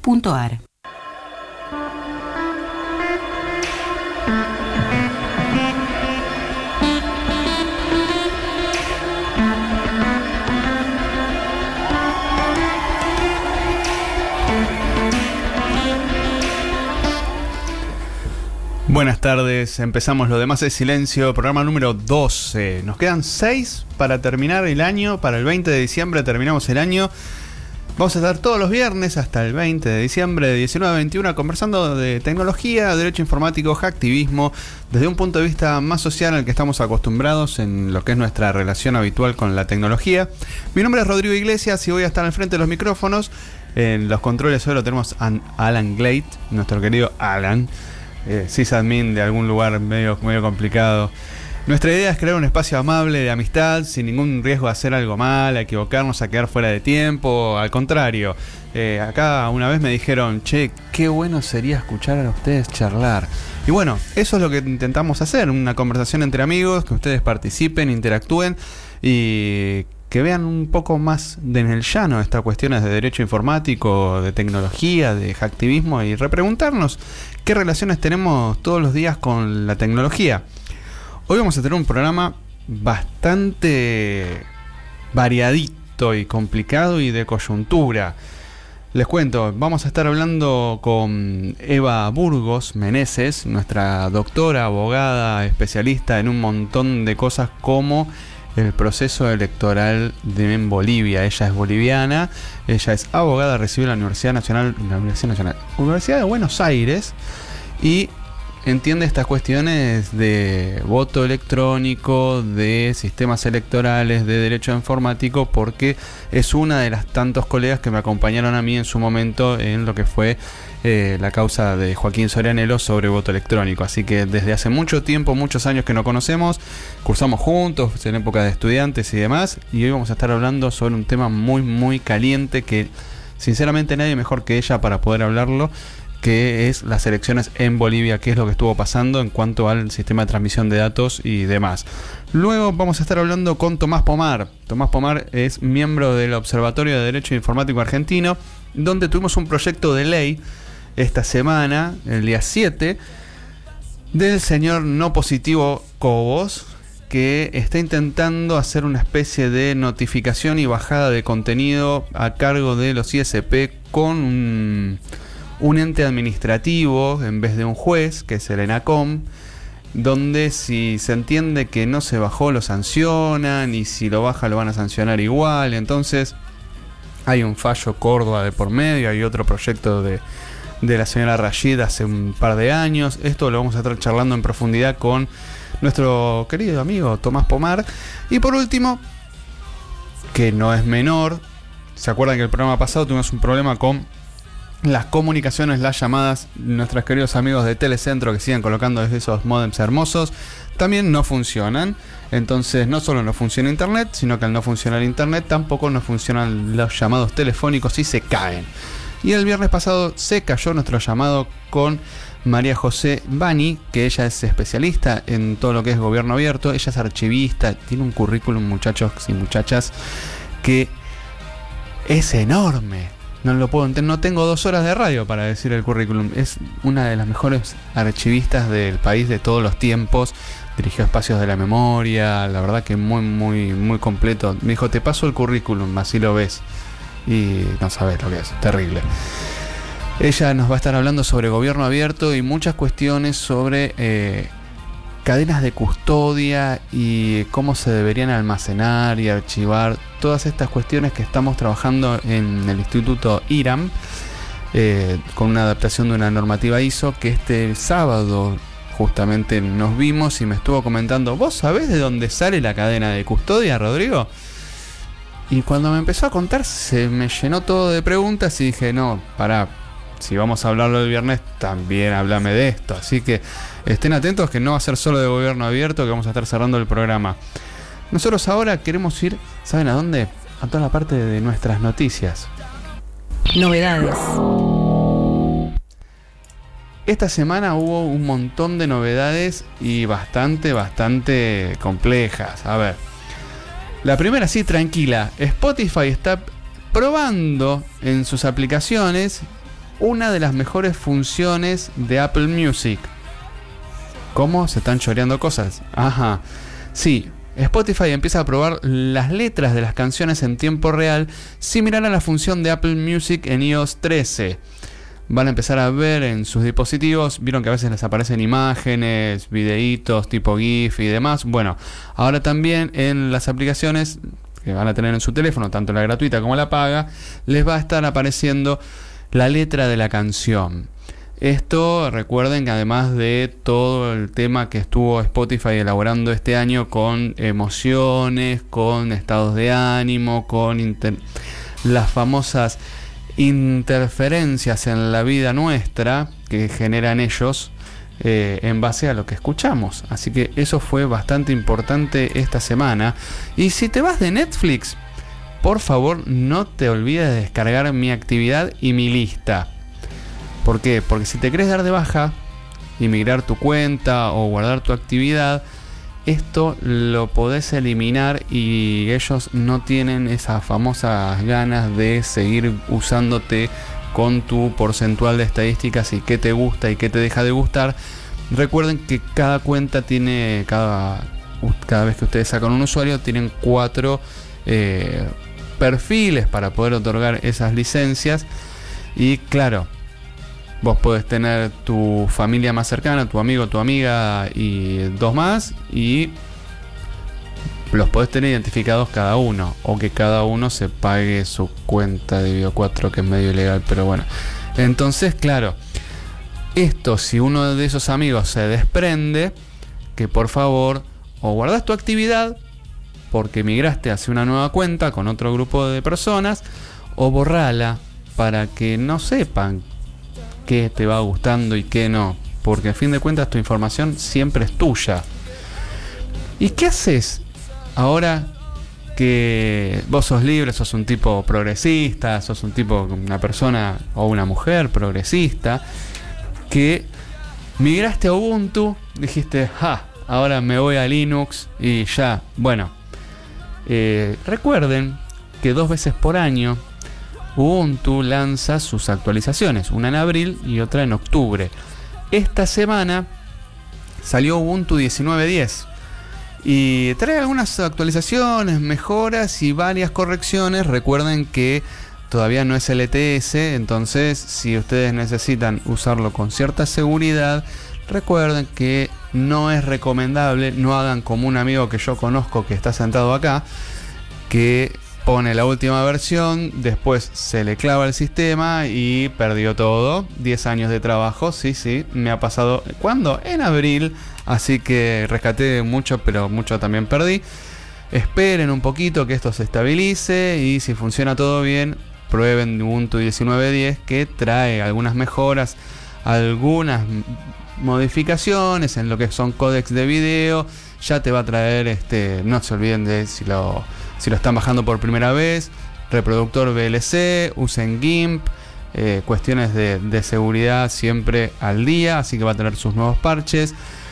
www.radionacional.com.ar. Buenas tardes, empezamos Lo Demás es Silencio, programa número 12. Nos quedan 6 para terminar el año, para el 20 de diciembre terminamos el año. Vamos a estar todos los viernes hasta el 20 de diciembre de 19 a 21 conversando de tecnología, derecho informático, hacktivismo, desde un punto de vista más social al que estamos acostumbrados en lo que es nuestra relación habitual con la tecnología. Mi nombre es Rodrigo Iglesias y voy a estar al frente de los micrófonos. En los controles hoy lo tenemos a Alan Glade, nuestro querido Alan. Sysadmin de algún lugar medio complicado. Nuestra idea es crear un espacio amable de amistad, sin ningún riesgo de hacer algo mal, a equivocarnos, a quedar fuera de tiempo. Al contrario, acá una vez me dijeron, che, qué bueno sería escuchar a ustedes charlar. Y bueno, eso es lo que intentamos hacer, una conversación entre amigos, que ustedes participen, interactúen y que vean un poco más en el llano estas cuestiones de derecho informático, de tecnología, de hacktivismo y repreguntarnos qué relaciones tenemos todos los días con la tecnología. Hoy vamos a tener un programa bastante variadito y complicado y de coyuntura. Les cuento, vamos a estar hablando con Eva Burgos Meneses, nuestra doctora, abogada, especialista en un montón de cosas como el proceso electoral en Bolivia. Ella es boliviana, ella es abogada, recibió la Universidad de Buenos Aires y entiende estas cuestiones de voto electrónico, de sistemas electorales, de derecho informático, porque es una de las tantos colegas que me acompañaron a mí en su momento en lo que fue la causa de Joaquín Sorianelo sobre voto electrónico. Así que desde hace mucho tiempo, muchos años que nos conocemos, cursamos juntos en época de estudiantes y demás, y hoy vamos a estar hablando sobre un tema muy caliente que sinceramente nadie mejor que ella para poder hablarlo, que es las elecciones en Bolivia, qué es lo que estuvo pasando en cuanto al sistema de transmisión de datos y demás. Luego vamos a estar hablando con Tomás Pomar. Tomás Pomar es miembro del Observatorio de Derecho Informático Argentino, donde tuvimos un proyecto de ley esta semana, el día 7, del señor no positivo Cobos, que está intentando hacer una especie de notificación y bajada de contenido a cargo de los ISP con un ente administrativo en vez de un juez, que es el ENACOM, donde si se entiende que no se bajó lo sancionan y si lo baja lo van a sancionar igual. Entonces hay un fallo Córdoba de por medio, hay otro proyecto de la señora Rashid hace un par de años. Esto lo vamos a estar charlando en profundidad con nuestro querido amigo Tomás Pomar. Y por último, que no es menor, ¿se acuerdan que el programa pasado tuvimos un problema con las comunicaciones, las llamadas? Nuestros queridos amigos de Telecentro que siguen colocando esos modems hermosos también no funcionan. Entonces no solo no funciona internet, sino que al no funcionar internet tampoco no funcionan los llamados telefónicos y se caen. Y el viernes pasado se cayó nuestro llamado con María José Bani, que ella es especialista en todo lo que es gobierno abierto. Ella es archivista, tiene un currículum, muchachos y muchachas, que es enorme. No lo puedo entender, no tengo 2 horas de radio para decir el currículum. Es una de las mejores archivistas del país de todos los tiempos. Dirigió Espacios de la Memoria, la verdad que muy completo. Me dijo, te paso el currículum, así lo ves. Y no sabes lo que es, terrible. Ella nos va a estar hablando sobre gobierno abierto y muchas cuestiones sobre cadenas de custodia y cómo se deberían almacenar y archivar. Todas estas cuestiones que estamos trabajando en el Instituto IRAM con una adaptación de una normativa ISO que este sábado justamente nos vimos y me estuvo comentando, ¿vos sabés de dónde sale la cadena de custodia, Rodrigo? Y cuando me empezó a contar se me llenó todo de preguntas y dije, no, pará, si vamos a hablarlo el viernes, también háblame de esto. Así que estén atentos que no va a ser solo de gobierno abierto, que vamos a estar cerrando el programa. Nosotros ahora queremos ir, ¿saben a dónde? A toda la parte de nuestras noticias. Novedades. Esta semana hubo un montón de novedades y bastante complejas. A ver, la primera sí, tranquila. Spotify está probando en sus aplicaciones una de las mejores funciones de Apple Music. ¿Cómo? ¿Se están choreando cosas? Ajá. Sí, Spotify empieza a probar las letras de las canciones en tiempo real, similar a la función de Apple Music en iOS 13. Van a empezar a ver en sus dispositivos, vieron que a veces les aparecen imágenes, videitos tipo GIF y demás. Bueno, ahora también en las aplicaciones que van a tener en su teléfono, tanto la gratuita como la paga, les va a estar apareciendo la letra de la canción. Esto, recuerden que además de todo el tema que estuvo Spotify elaborando este año con emociones, con estados de ánimo, con las famosas interferencias en la vida nuestra que generan ellos en base a lo que escuchamos. Así que eso fue bastante importante esta semana. Y si te vas de Netflix, por favor no te olvides de descargar mi actividad y mi lista. ¿Por qué? Porque si te querés dar de baja y migrar tu cuenta o guardar tu actividad, esto lo podés eliminar y ellos no tienen esas famosas ganas de seguir usándote con tu porcentual de estadísticas y qué te gusta y qué te deja de gustar. Recuerden que cada cuenta tiene, cada vez que ustedes sacan un usuario, tienen 4 perfiles para poder otorgar esas licencias. Y claro, vos podés tener tu familia más cercana, tu amigo, tu amiga y 2 más, y los podés tener identificados cada uno, o que cada uno se pague su cuenta de Video 4, que es medio ilegal, pero bueno. Entonces, claro, esto, si uno de esos amigos se desprende, que por favor o guardás tu actividad porque migraste hacia una nueva cuenta con otro grupo de personas, o borrala para que no sepan qué te va gustando y qué no, porque a fin de cuentas tu información siempre es tuya. ¿Y qué haces ahora que vos sos libre, sos un tipo progresista, sos un tipo, una persona o una mujer progresista, que migraste a Ubuntu, dijiste, ahora me voy a Linux y ya? Bueno, recuerden que 2 veces por año Ubuntu lanza sus actualizaciones, una en abril y otra en octubre. Esta semana salió Ubuntu 19.10 y trae algunas actualizaciones, mejoras y varias correcciones. Recuerden que todavía no es LTS, entonces si ustedes necesitan usarlo con cierta seguridad, recuerden que no es recomendable, no hagan como un amigo que yo conozco que está sentado acá, que pone la última versión, después se le clava el sistema y perdió todo. 10 años de trabajo, sí, me ha pasado. ¿Cuándo? En abril, así que rescaté mucho, pero mucho también perdí. Esperen un poquito que esto se estabilice y si funciona todo bien, prueben Ubuntu 19.10, que trae algunas mejoras, algunas modificaciones en lo que son códecs de video. Ya te va a traer, no se olviden de si lo están bajando por primera vez, reproductor VLC, usen GIMP, cuestiones de seguridad siempre al día, así que va a tener sus nuevos parches.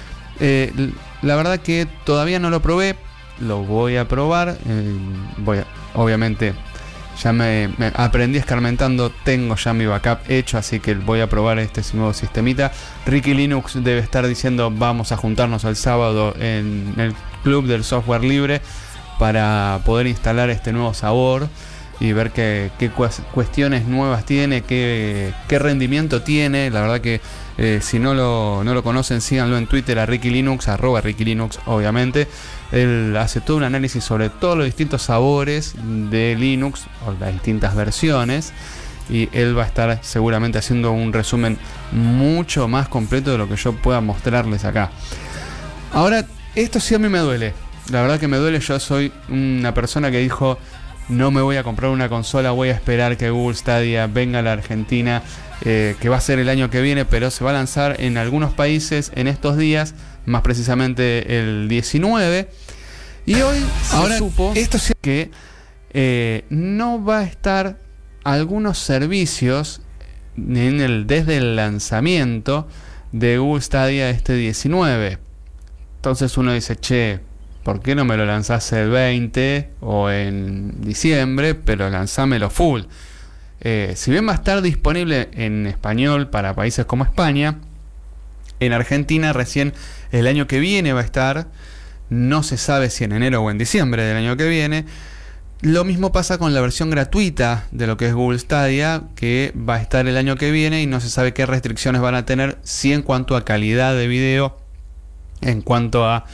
La verdad que todavía no lo probé, lo voy a probar, obviamente ya me aprendí escarmentando, tengo ya mi backup hecho, así que voy a probar este nuevo sistemita. Ricky Linux debe estar diciendo, vamos a juntarnos el sábado en el club del software libre para poder instalar este nuevo sabor y ver qué cuestiones nuevas tiene, qué rendimiento tiene. La verdad que si no lo conocen, síganlo en Twitter a Ricky Linux, @RickyLinux, obviamente. Él hace todo un análisis sobre todos los distintos sabores de Linux o las distintas versiones, y él va a estar seguramente haciendo un resumen mucho más completo de lo que yo pueda mostrarles acá. Ahora, esto sí a mí me duele. La verdad que me duele. Yo soy una persona que dijo, no me voy a comprar una consola, voy a esperar que Google Stadia venga a la Argentina, que va a ser el año que viene, pero se va a lanzar en algunos países en estos días, más precisamente el 19. Y hoy se supo que no va a estar algunos servicios desde el lanzamiento de Google Stadia 19. Entonces uno dice, che, ¿por qué no me lo lanzás el 20 o en diciembre, pero lanzámelo full? Si bien va a estar disponible en español para países como España, en Argentina recién el año que viene va a estar. No se sabe si en enero o en diciembre del año que viene. Lo mismo pasa con la versión gratuita de lo que es Google Stadia, que va a estar el año que viene y no se sabe qué restricciones van a tener, si en cuanto a calidad de video, en cuanto a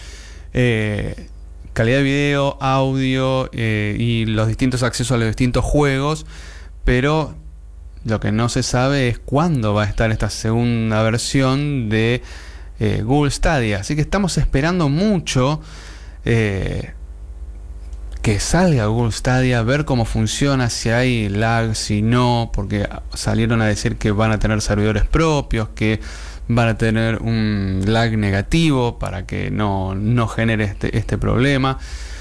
calidad de video, audio y los distintos accesos a los distintos juegos. Pero lo que no se sabe es cuándo va a estar esta segunda versión de Google Stadia. Así que estamos esperando mucho que salga Google Stadia, ver cómo funciona, si hay lag, si no, porque salieron a decir que van a tener servidores propios, que van a tener un lag negativo para que no genere este problema.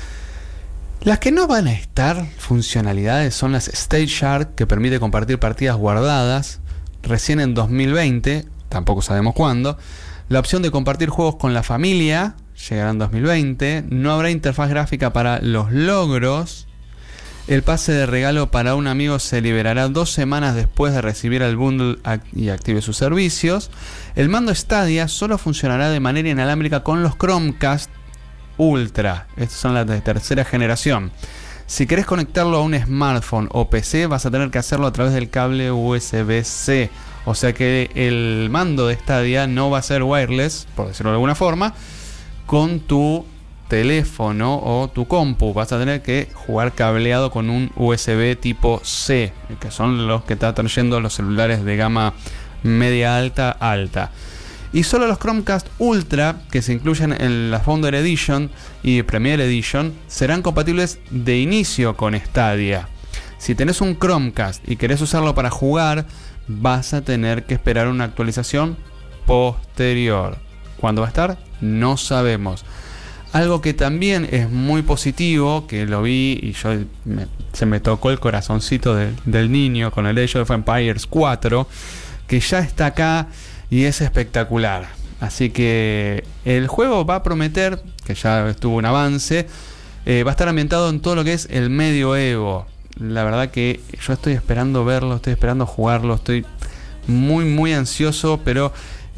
Las que no van a estar funcionalidades son las State Share, que permite compartir partidas guardadas recién en 2020, tampoco sabemos cuándo. La opción de compartir juegos con la familia llegará en 2020. No habrá interfaz gráfica para los logros. El pase de regalo para un amigo se liberará 2 semanas después de recibir el bundle y active sus servicios. El mando Stadia solo funcionará de manera inalámbrica con los Chromecast Ultra. Estos son las de tercera generación. Si querés conectarlo a un smartphone o PC, vas a tener que hacerlo a través del cable USB-C. O sea que el mando de Stadia no va a ser wireless, por decirlo de alguna forma, con tu teléfono o tu compu. Vas a tener que jugar cableado con un USB tipo C, que son los que están trayendo los celulares de gama media alta. Y solo los Chromecast Ultra, que se incluyen en la Founder Edition y Premier Edition, serán compatibles de inicio con Stadia. Si tenés un Chromecast y querés usarlo para jugar, vas a tener que esperar una actualización posterior. ¿Cuándo va a estar? No sabemos. Algo que también es muy positivo, que lo vi y se me tocó el corazoncito del niño con el Age of Empires 4, que ya está acá y es espectacular. Así que el juego va a prometer, que ya tuvo un avance, va a estar ambientado en todo lo que es el medioevo. La verdad que yo estoy esperando verlo, estoy esperando jugarlo, estoy muy muy ansioso, pero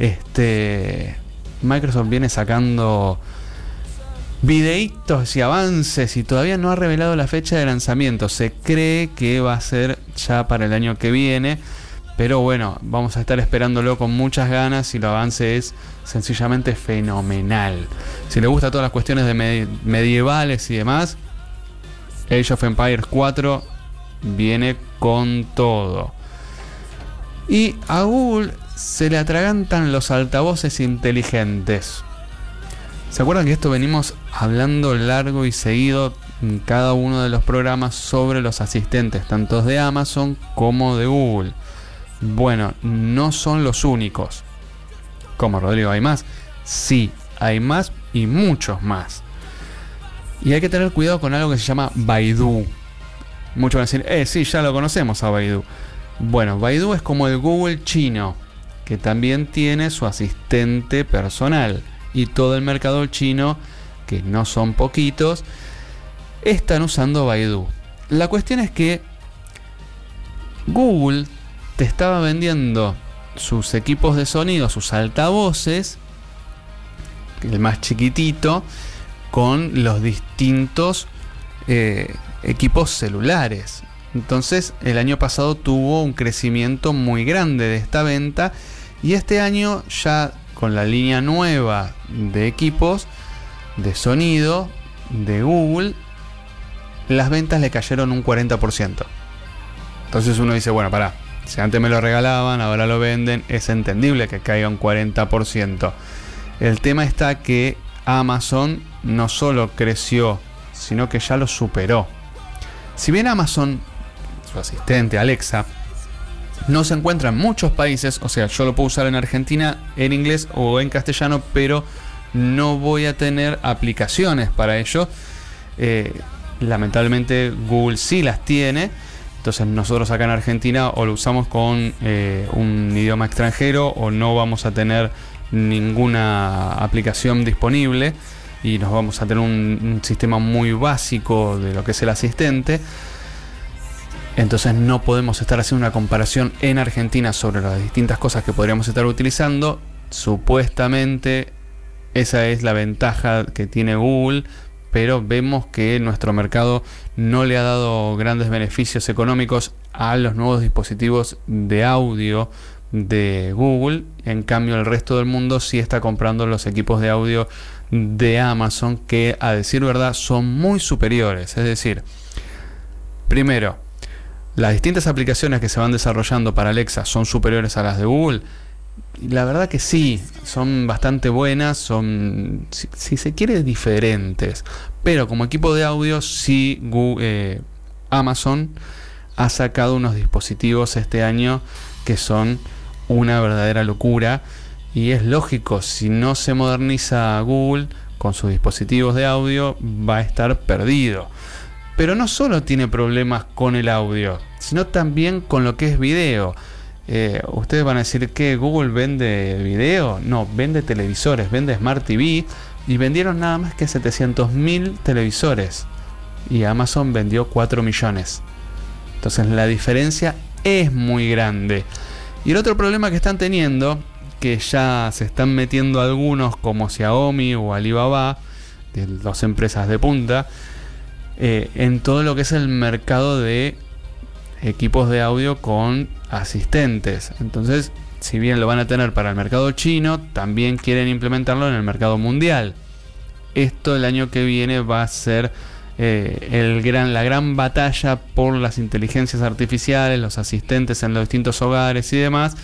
Microsoft viene sacando videitos y avances y todavía no ha revelado la fecha de lanzamiento. Se cree que va a ser ya para el año que viene, pero bueno, vamos a estar esperándolo con muchas ganas y el avance es sencillamente fenomenal. Si le gusta todas las cuestiones de medievales y demás, Age of Empires 4 viene con todo. Y a Google se le atragantan los altavoces inteligentes. ¿Se acuerdan que esto venimos hablando largo y seguido en cada uno de los programas sobre los asistentes, tanto de Amazon como de Google? Bueno, no son los únicos. ¿Cómo, Rodrigo? ¿Hay más? Sí, hay más y muchos más. Y hay que tener cuidado con algo que se llama Baidu. Muchos van a decir, sí, ya lo conocemos a Baidu. Bueno, Baidu es como el Google chino, que también tiene su asistente personal. Y todo el mercado chino, que no son poquitos, están usando Baidu. La cuestión es que Google te estaba vendiendo sus equipos de sonido, sus altavoces, el más chiquitito, con los distintos equipos celulares. Entonces el año pasado tuvo un crecimiento muy grande de esta venta y este año ya con la línea nueva de equipos de sonido de Google, las ventas le cayeron un 40%. Entonces uno dice, bueno, pará, si antes me lo regalaban, ahora lo venden, es entendible que caiga un 40%. El tema está que Amazon no solo creció, sino que ya lo superó. Si bien Amazon, su asistente Alexa, no se encuentra en muchos países, o sea, yo lo puedo usar en Argentina en inglés o en castellano, pero no voy a tener aplicaciones para ello. Lamentablemente Google sí las tiene. Entonces nosotros acá en Argentina o lo usamos con un idioma extranjero o no vamos a tener ninguna aplicación disponible y nos vamos a tener un sistema muy básico de lo que es el asistente. Entonces no podemos estar haciendo una comparación en Argentina sobre las distintas cosas que podríamos estar utilizando. Supuestamente esa es la ventaja que tiene Google, pero vemos que nuestro mercado no le ha dado grandes beneficios económicos a los nuevos dispositivos de audio de Google. En cambio, el resto del mundo sí está comprando los equipos de audio de Amazon, que a decir verdad son muy superiores. Es decir, primero, las distintas aplicaciones que se van desarrollando para Alexa son superiores a las de Google. Y la verdad que sí, son bastante buenas, son, si se quiere, diferentes. Pero como equipo de audio, sí, Amazon ha sacado unos dispositivos este año que son una verdadera locura. Y es lógico, si no se moderniza Google con sus dispositivos de audio, va a estar perdido. Pero no solo tiene problemas con el audio, sino también con lo que es video. Ustedes van a decir que Google vende video. No, vende televisores, vende Smart TV. Y vendieron nada más que 700.000 televisores. Y Amazon vendió 4 millones. Entonces la diferencia es muy grande. Y el otro problema que están teniendo, que ya se están metiendo algunos como Xiaomi o Alibaba, de las empresas de punta, en todo lo que es el mercado de equipos de audio con asistentes. Entonces, si bien lo van a tener para el mercado chino, también quieren implementarlo en el mercado mundial. Esto el año que viene va a ser la gran batalla por las inteligencias artificiales, los asistentes en los distintos hogares y demás.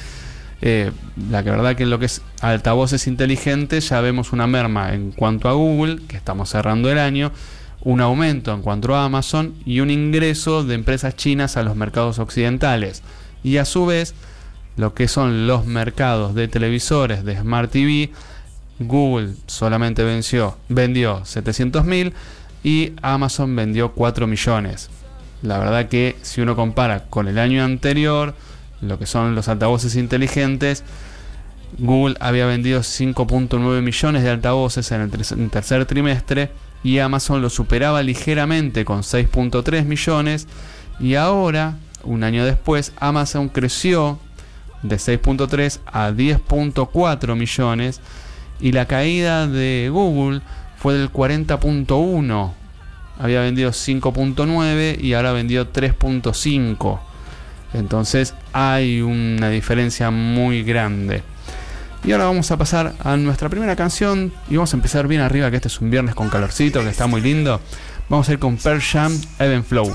La verdad que en lo que es altavoces inteligentes ya vemos una merma en cuanto a Google, que estamos cerrando el año, un aumento en cuanto a Amazon y un ingreso de empresas chinas a los mercados occidentales. Y a su vez, lo que son los mercados de televisores, de Smart TV, Google solamente vendió 700.000 y Amazon vendió 4 millones. La verdad que si uno compara con el año anterior, lo que son los altavoces inteligentes, Google había vendido 5.9 millones de altavoces en el tercer trimestre y Amazon lo superaba ligeramente con 6.3 millones. Y ahora, un año después, Amazon creció de 6.3 a 10.4 millones y la caída de Google fue del 40.1. Había vendido 5.9 y ahora vendió 3.5. Entonces hay una diferencia muy grande. Y ahora vamos a pasar a nuestra primera canción y vamos a empezar bien arriba, que este es un viernes con calorcito, que está muy lindo. Vamos a ir con Pearl Jam, Ebb and Flow.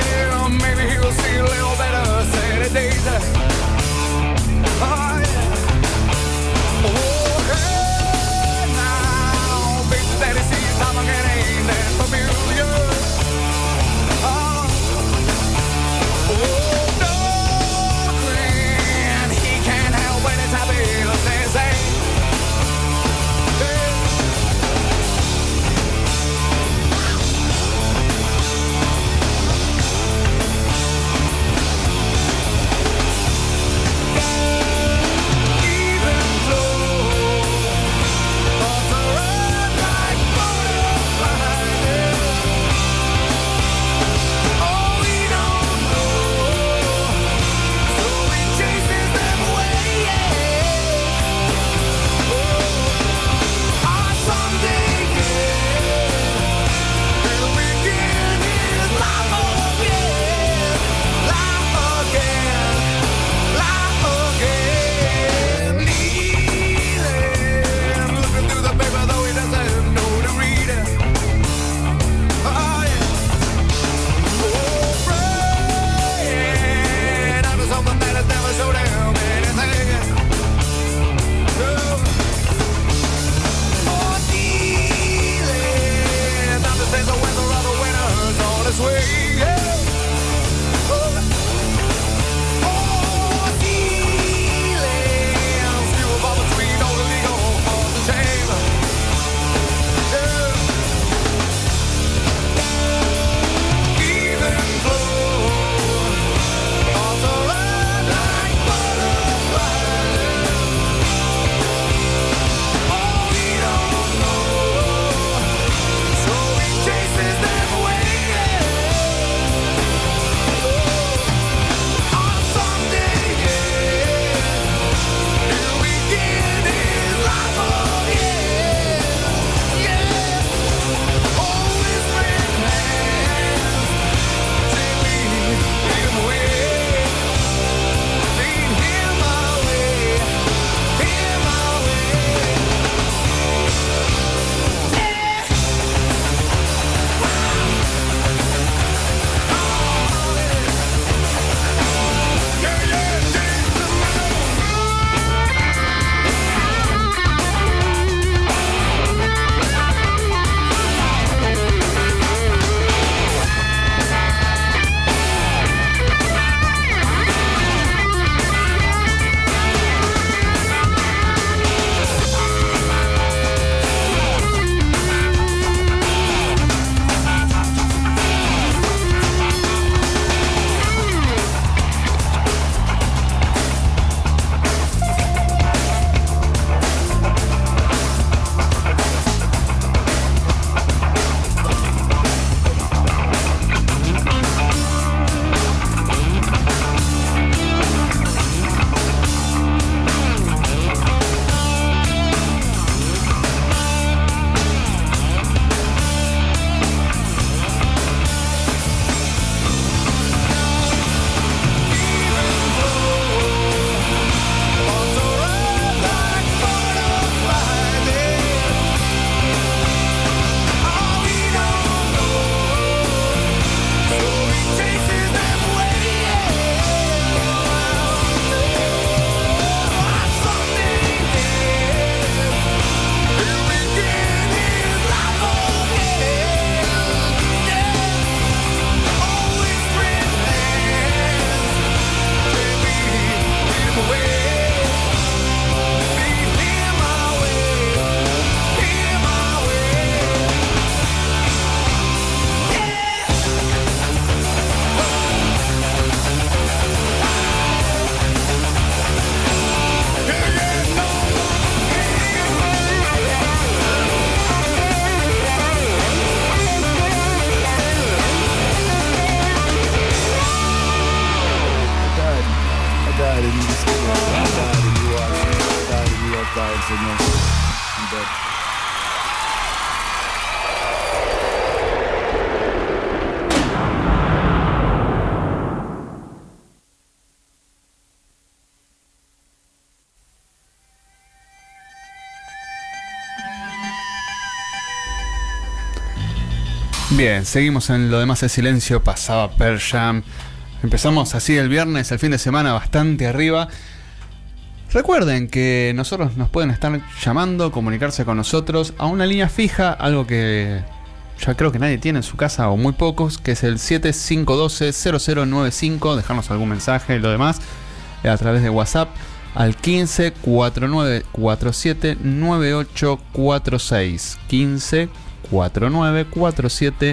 Maybe he'll see a little better Saturdays. Oh, yeah. signal. I'm dead. Bien, seguimos en Lo demás es silencio. Pasaba Pearl Jam. Empezamos así el viernes, el fin de semana bastante arriba. Recuerden que nosotros nos pueden estar llamando, comunicarse con nosotros a una línea fija, algo que ya creo que nadie tiene en su casa o muy pocos, que es el 7512-0095. Dejarnos algún mensaje y lo demás a través de WhatsApp al 15 49 47 9846. 15 49 47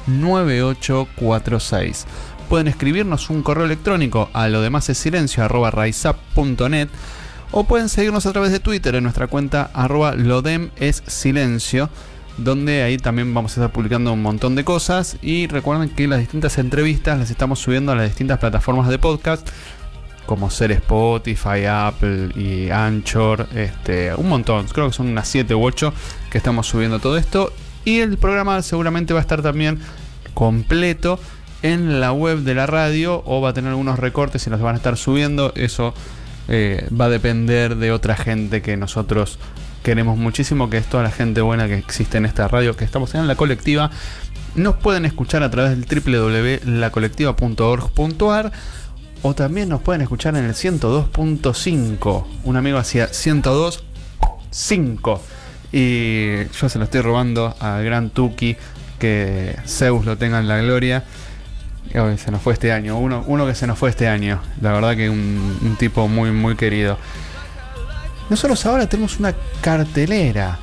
9846. Pueden escribirnos un correo electrónico a lodemasesilencio@raizap.net o pueden seguirnos a través de Twitter en nuestra cuenta @lodemessilencio, donde ahí también vamos a estar publicando un montón de cosas. Y recuerden que las distintas entrevistas las estamos subiendo a las distintas plataformas de podcast, como ser Spotify, Apple y Anchor, un montón, creo que son unas 7 u 8 que estamos subiendo todo esto. Y el programa seguramente va a estar también completo en la web de la radio, o va a tener algunos recortes y los van a estar subiendo. Eso va a depender de otra gente que nosotros queremos muchísimo, que es toda la gente buena que existe en esta radio, que estamos en La Colectiva. Nos pueden escuchar a través del www.lacolectiva.org.ar, o también nos pueden escuchar en el 102.5. Un amigo hacía 102.5 y yo se lo estoy robando al gran Tuki, que Zeus lo tenga en la gloria. Hoy se nos fue este año, uno que se nos fue este año, la verdad que un tipo muy muy querido. Nosotros ahora tenemos una cartelera.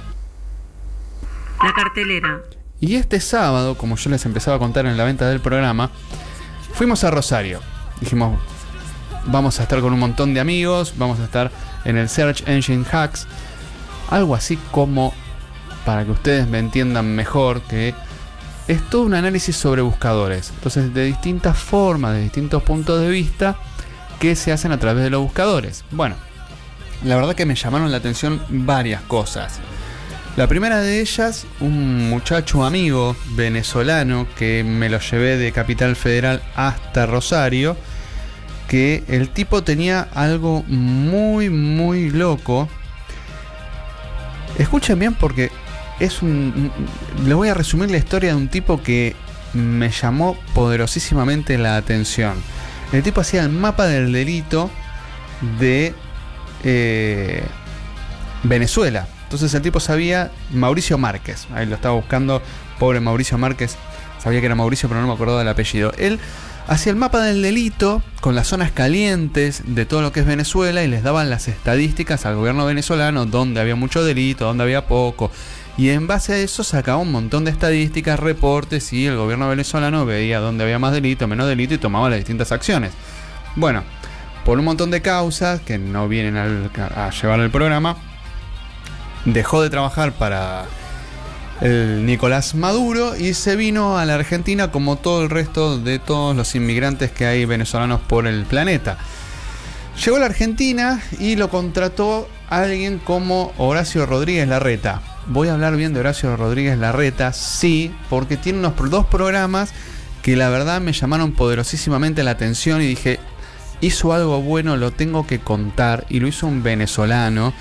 La cartelera. Y este sábado, como yo les empezaba a contar en la venta del programa, fuimos a Rosario. Dijimos, vamos a estar con un montón de amigos, vamos a estar en el Search Engine Hacks, algo así como, para que ustedes me entiendan mejor, que es todo un análisis sobre buscadores. Entonces, de distintas formas, de distintos puntos de vista, que se hacen a través de los buscadores. Bueno, la verdad que me llamaron la atención varias cosas. La primera de ellas, un muchacho amigo venezolano que me lo llevé de Capital Federal hasta Rosario, que el tipo tenía algo muy muy loco. Escuchen bien, porque les voy a resumir la historia de un tipo que me llamó poderosísimamente la atención. El tipo hacía el mapa del delito de Venezuela. Entonces el tipo sabía Mauricio Márquez. Ahí lo estaba buscando, pobre Mauricio Márquez. Sabía que era Mauricio, pero no me acordaba del apellido. Él hacía el mapa del delito con las zonas calientes de todo lo que es Venezuela y les daban las estadísticas al gobierno venezolano, donde había mucho delito, donde había poco. Y en base a eso sacaba un montón de estadísticas, reportes, y el gobierno venezolano veía dónde había más delito, menos delito, y tomaba las distintas acciones. Bueno, por un montón de causas que no vienen a llevar el programa, dejó de trabajar para el Nicolás Maduro y se vino a la Argentina, como todo el resto de todos los inmigrantes que hay venezolanos por el planeta. Llegó a la Argentina y lo contrató alguien como Horacio Rodríguez Larreta. Voy a hablar bien de Horacio Rodríguez Larreta, sí, porque tiene unos dos programas que la verdad me llamaron poderosísimamente la atención y dije, hizo algo bueno, lo tengo que contar, y lo hizo un venezolano.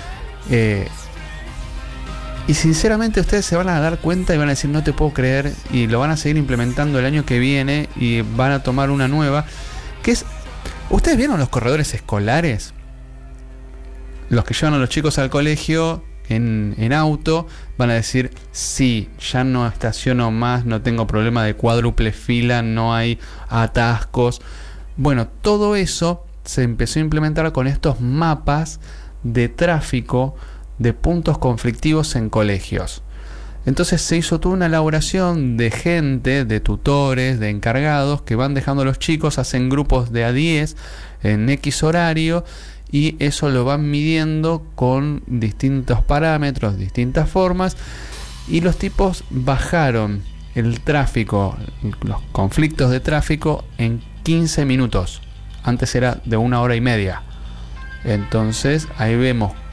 Y sinceramente ustedes se van a dar cuenta y van a decir, no te puedo creer, y lo van a seguir implementando el año que viene y van a tomar una nueva, que es, ¿ustedes vieron los corredores escolares? Los que llevan a los chicos al colegio en auto, van a decir, sí, ya no estaciono más, no tengo problema de cuádruple fila, no hay atascos. Bueno, todo eso se empezó a implementar con estos mapas de tráfico de puntos conflictivos en colegios. Entonces se hizo toda una elaboración de gente, de tutores, de encargados, que van dejando a los chicos, hacen grupos de a 10 en X horario, y eso lo van midiendo con distintos parámetros, distintas formas, y los tipos bajaron el tráfico, los conflictos de tráfico, en 15 minutos. Antes era de 1 hora y media. Entonces ahí vemos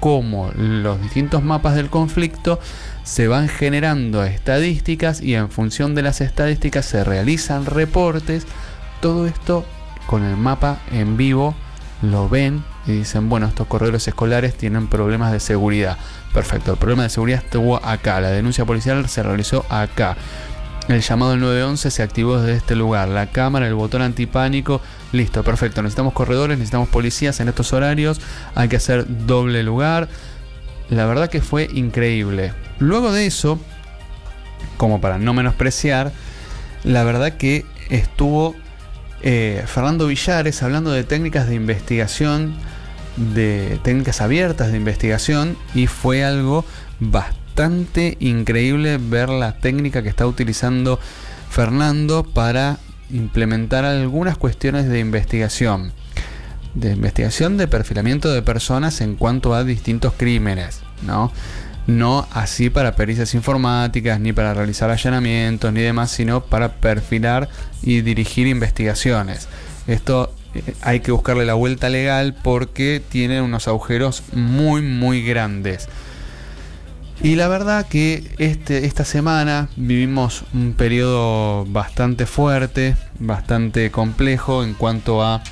cómo los distintos mapas del conflicto se van generando estadísticas y en función de las estadísticas se realizan reportes. Todo esto con el mapa en vivo lo ven y dicen, bueno, estos corredores escolares tienen problemas de seguridad. Perfecto, el problema de seguridad estuvo acá, la denuncia policial se realizó acá, el llamado al 911 se activó desde este lugar, la cámara, el botón antipánico, listo, perfecto, necesitamos corredores, necesitamos policías en estos horarios, hay que hacer doble lugar. La verdad que fue increíble. Luego de eso, como para no menospreciar, la verdad que estuvo Fernando Villares hablando de técnicas de investigación, de técnicas abiertas de investigación, y fue algo bastante increíble ver la técnica que está utilizando Fernando para implementar algunas cuestiones de investigación de perfilamiento de personas en cuanto a distintos crímenes, no así para pericias informáticas, ni para realizar allanamientos, ni demás, sino para perfilar y dirigir investigaciones. Esto hay que buscarle la vuelta legal porque tiene unos agujeros muy, muy grandes. Y la verdad que esta semana vivimos un periodo bastante fuerte, bastante complejo en cuanto a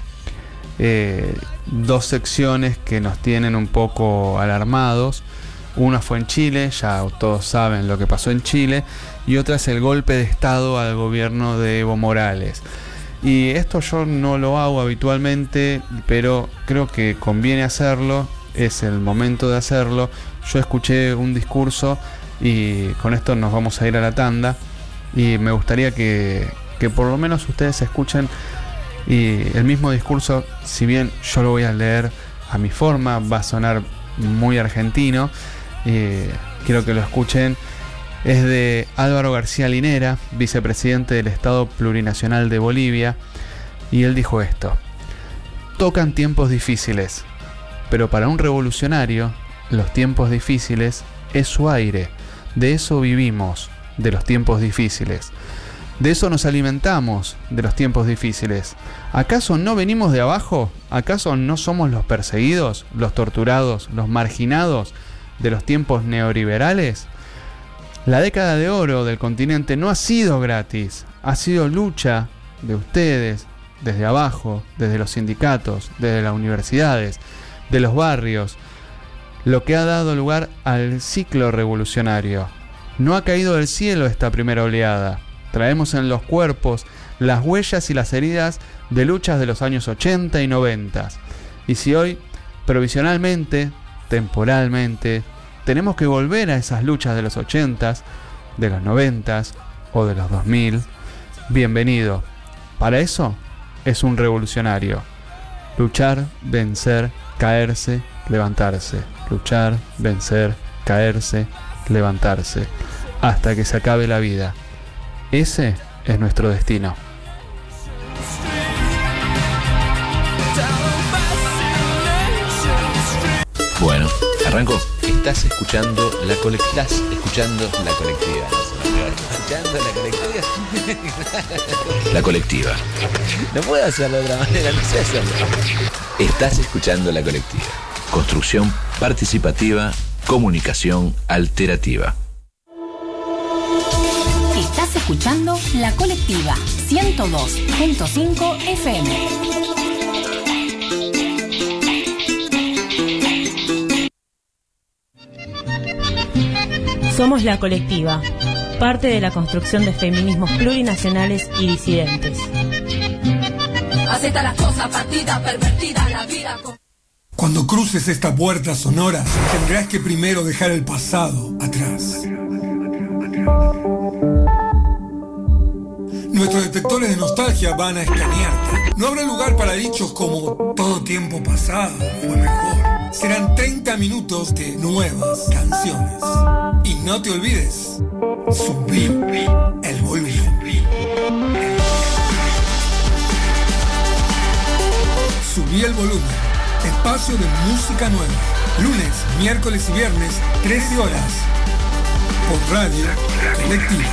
dos secciones que nos tienen un poco alarmados. Una fue en Chile, ya todos saben lo que pasó en Chile, y otra es el golpe de estado al gobierno de Evo Morales. Y esto yo no lo hago habitualmente, pero creo que conviene hacerlo, es el momento de hacerlo. Yo escuché un discurso y con esto nos vamos a ir a la tanda, y me gustaría que por lo menos ustedes escuchen el mismo discurso, si bien yo lo voy a leer a mi forma, va a sonar muy argentino. Quiero que lo escuchen. Es de Álvaro García Linera, vicepresidente del Estado Plurinacional de Bolivia, y él dijo esto: tocan tiempos difíciles, pero para un revolucionario los tiempos difíciles es su aire, de eso vivimos, de los tiempos difíciles, de eso nos alimentamos, de los tiempos difíciles. ¿Acaso no venimos de abajo? ¿Acaso no somos los perseguidos, los torturados, los marginados de los tiempos neoliberales? La década de oro del continente no ha sido gratis, ha sido lucha de ustedes, desde abajo, desde los sindicatos, desde las universidades, de los barrios, lo que ha dado lugar al ciclo revolucionario. No ha caído del cielo esta primera oleada. Traemos en los cuerpos las huellas y las heridas de luchas de los años 80 y 90. Y si hoy, provisionalmente, temporalmente, tenemos que volver a esas luchas de los 80s, de los 90s o de los 2000, bienvenido. Para eso es un revolucionario. Luchar, vencer, caerse, levantarse. Luchar, vencer, caerse, levantarse. Hasta que se acabe la vida. Ese es nuestro destino. Bueno, arranco. Estás escuchando la colectiva. Estás escuchando la colectiva. ¿Escuchando la colectiva? La colectiva. No puedo hacerlo de otra manera, no sé hacerlo. Estás escuchando la colectiva. Construcción participativa, comunicación alterativa. Estás escuchando La Colectiva 102.5 FM. Somos La Colectiva, parte de la construcción de feminismos plurinacionales y disidentes. Acepta las cosas, partida, pervertida, la vida. Cuando cruces esta puerta sonora, tendrás que primero dejar el pasado atrás. Nuestros detectores de nostalgia van a escanearte. No habrá lugar para dichos como todo tiempo pasado fue mejor. Serán 30 minutos de nuevas canciones. Y no te olvides, subí el volumen. Subí el volumen. Espacio de música nueva. Lunes, miércoles y viernes, 13 horas. Por Radio Colectiva.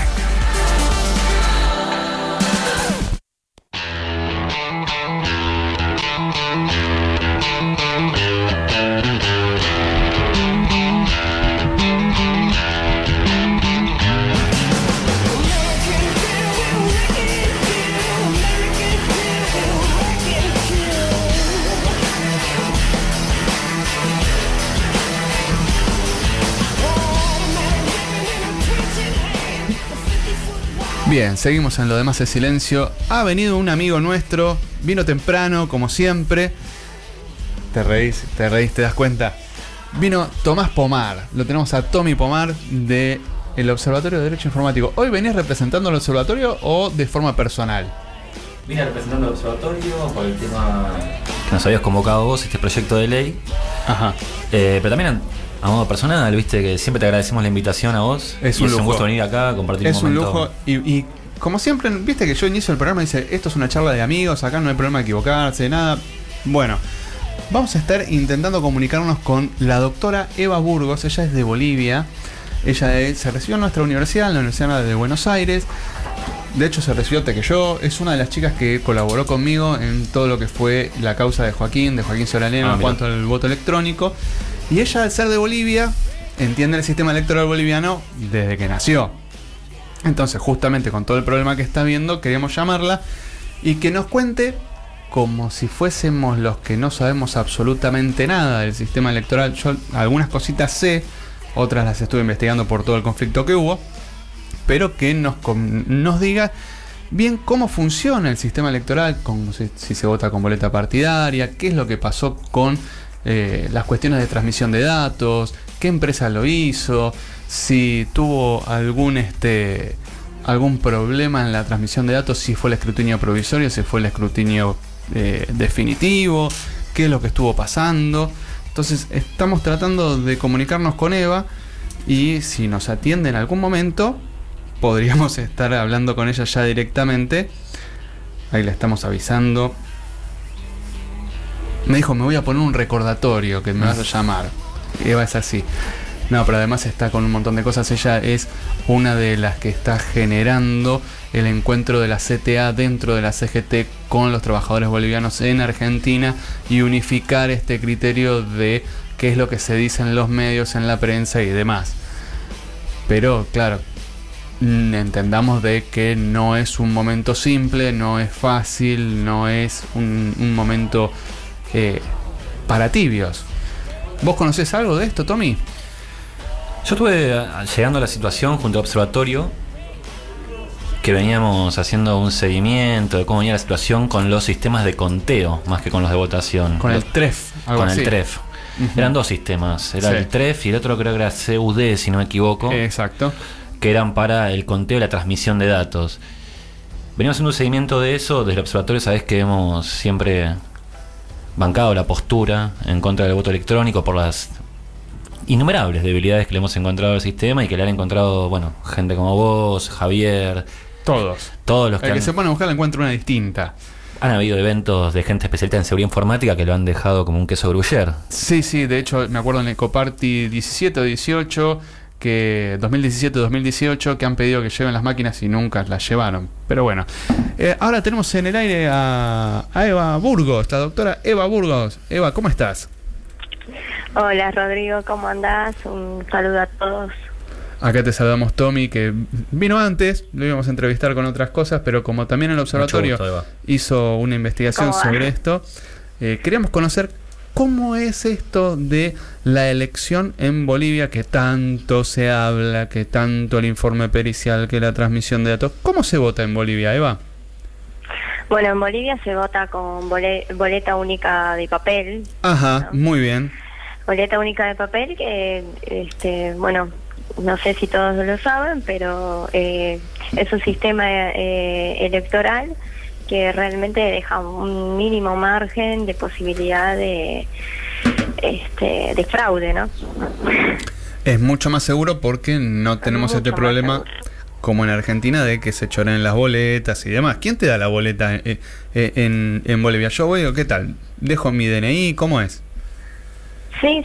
Bien, seguimos en Lo demás es silencio. Ha venido un amigo nuestro, vino temprano, como siempre. Te reís, te das cuenta. Vino Tomás Pomar, lo tenemos a Tommy Pomar de el Observatorio de Derecho Informático. ¿Hoy venís representando al observatorio o de forma personal? Vine representando al observatorio por el tema que nos habías convocado vos, este proyecto de ley. Ajá. Pero también a modo personal, viste que siempre te agradecemos la invitación a vos. Es un lujo. Es un gusto venir acá, compartir un momento. Es un lujo y como siempre, viste que yo inicio el programa y dice, esto es una charla de amigos, acá no hay problema de equivocarse, nada. Bueno, vamos a estar intentando comunicarnos con la doctora Eva Burgos. Ella es de Bolivia. Ella se recibió en nuestra universidad, en la Universidad de Buenos Aires. De hecho, se recibió antes que yo. Es una de las chicas que colaboró conmigo en todo lo que fue la causa de Joaquín Solaleno en cuanto al voto electrónico. Y ella, al ser de Bolivia, entiende el sistema electoral boliviano desde que nació. Entonces, justamente con todo el problema que está viendo, queríamos llamarla y que nos cuente, como si fuésemos los que no sabemos absolutamente nada del sistema electoral. Yo algunas cositas sé, otras las estuve investigando por todo el conflicto que hubo, pero que nos diga bien cómo funciona el sistema electoral, si se vota con boleta partidaria, qué es lo que pasó con las cuestiones de transmisión de datos, qué empresa lo hizo, si tuvo algún problema en la transmisión de datos, si fue el escrutinio provisorio, si fue el escrutinio definitivo, qué es lo que estuvo pasando. Entonces estamos tratando de comunicarnos con Eva y si nos atiende en algún momento podríamos estar hablando con ella ya directamente. Ahí le estamos avisando. Me dijo, me voy a poner un recordatorio que me vas a llamar. Eva es así. No, pero además está con un montón de cosas. Ella es una de las que está generando el encuentro de la CTA dentro de la CGT con los trabajadores bolivianos en Argentina y unificar este criterio de qué es lo que se dice en los medios, en la prensa y demás. Pero, claro, entendamos de que no es un momento simple, no es fácil, no es un momento para tibios. ¿Vos conocés algo de esto, Tommy? Yo estuve llegando a la situación junto al observatorio, que veníamos haciendo un seguimiento de cómo venía la situación con los sistemas de conteo, más que con los de votación. Con el TREF. Con el TREF. Eran dos sistemas, era el TREF y el otro creo que era CUD, si no me equivoco. Exacto. Que eran para el conteo y la transmisión de datos. Venimos haciendo un seguimiento de eso. Desde el observatorio sabés que hemos siempre bancado la postura en contra del voto electrónico por las innumerables debilidades que le hemos encontrado al sistema y que le han encontrado, bueno, gente como vos, Javier, todos los que se pone a buscar le encuentra una distinta. Han habido eventos de gente especialista en seguridad informática que lo han dejado como un queso gruyere. Sí, de hecho me acuerdo en el Ecoparty 17 o 18 que 2017-2018 que han pedido que lleven las máquinas y nunca las llevaron. Pero bueno, ahora tenemos en el aire a Eva Burgos, la doctora Eva Burgos. Eva, ¿cómo estás? Hola Rodrigo, ¿cómo andás? Un saludo a todos. Acá te saludamos Tommy, que vino antes, lo íbamos a entrevistar con otras cosas, pero como también el observatorio hizo una investigación sobre esto, queríamos conocer cómo es esto de la elección en Bolivia, que tanto se habla, que tanto el informe pericial, que la transmisión de datos. ¿Cómo se vota en Bolivia, Eva? Bueno, en Bolivia se vota con boleta única de papel. Ajá, ¿no? Muy bien. Boleta única de papel que, bueno, no sé si todos lo saben, pero es un sistema electoral que realmente deja un mínimo margen de posibilidad de fraude, ¿no? Es mucho más seguro porque no tenemos este problema como en Argentina de que se choreen las boletas y demás. ¿Quién te da la boleta en Bolivia? Yo voy, ¿qué tal? ¿Dejo mi DNI? ¿Cómo es? Sí,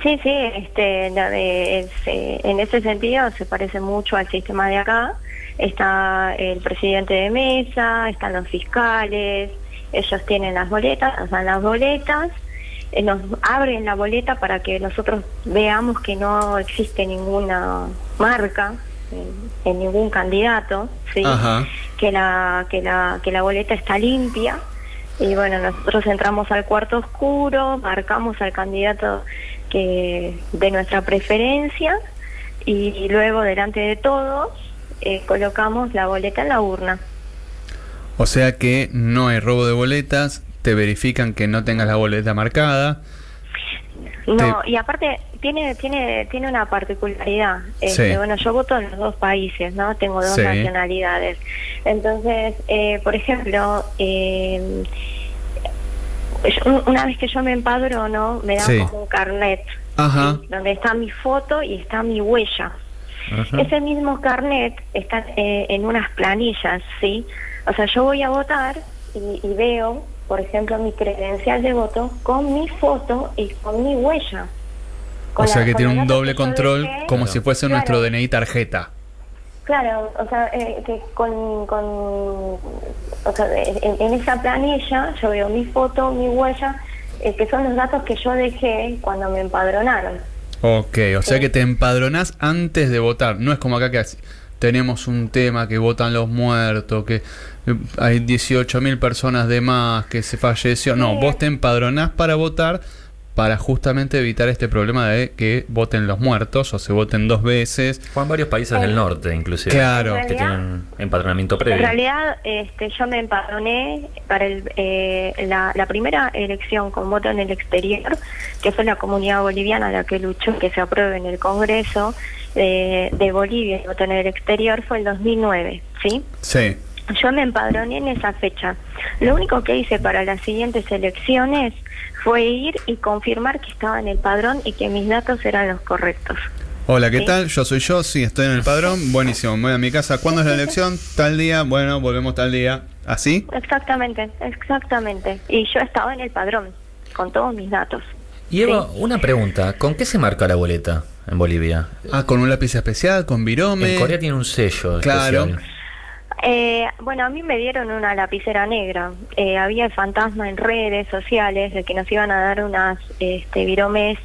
en ese sentido se parece mucho al sistema de acá. Está el presidente de mesa, están los fiscales, ellos tienen las boletas, nos dan las boletas, nos abren la boleta para que nosotros veamos que no existe ninguna marca en ningún candidato, ¿sí? que la boleta está limpia. Y bueno, nosotros entramos al cuarto oscuro, marcamos al candidato de nuestra preferencia y luego delante de todos colocamos la boleta en la urna. O sea que no hay robo de boletas, te verifican que no tengas la boleta marcada. No, y aparte tiene una particularidad. Sí. Bueno, yo voto en los dos países, ¿no? Tengo dos Sí. nacionalidades. Entonces, por ejemplo, una vez que yo me empadrono, me dan Sí. como un carnet, Ajá. ¿sí? Donde está mi foto y está mi huella. Ujú. Ese mismo carnet está en unas planillas, ¿sí? O sea, yo voy a votar y veo, por ejemplo, mi credencial de voto con mi foto y con mi huella. O sea que con tiene los un datos doble que yo control dejé. como si fuese Claro. nuestro DNI tarjeta. Claro, o sea, que o sea, en esa planilla yo veo mi foto, mi huella, que son los datos que yo dejé cuando me empadronaron. Ok, o sea Sí. que te empadronás antes de votar. No es como acá que tenemos un tema que votan los muertos, que hay 18.000 personas de más, que se falleció. No, Sí. vos te empadronás para votar para justamente evitar este problema de que voten los muertos o se voten dos veces. Fue en varios países del norte, inclusive. Claro. Que tienen empadronamiento previo. En realidad, yo me empadroné para la primera elección con voto en el exterior, que fue la comunidad boliviana la que luchó que se apruebe en el Congreso de Bolivia el voto en el exterior, fue el 2009, ¿sí? Sí. Yo me empadroné en esa fecha. Lo único que hice para las siguientes elecciones fue ir y confirmar que estaba en el padrón y que mis datos eran los correctos. Hola, ¿qué Sí. tal? Yo soy yo, sí, estoy en el padrón. Buenísimo, me voy a mi casa. ¿Cuándo es la elección? Tal día, bueno, volvemos tal día. ¿Así? Exactamente. Y yo estaba en el padrón, con todos mis datos. Y Eva, una pregunta. ¿Con qué se marca la boleta en Bolivia? Ah, con un lápiz especial, con virome. En Corea tiene un sello Claro. especial. Bueno, a mí me dieron una lapicera negra. Había el fantasma en redes sociales de que nos iban a dar unas viromes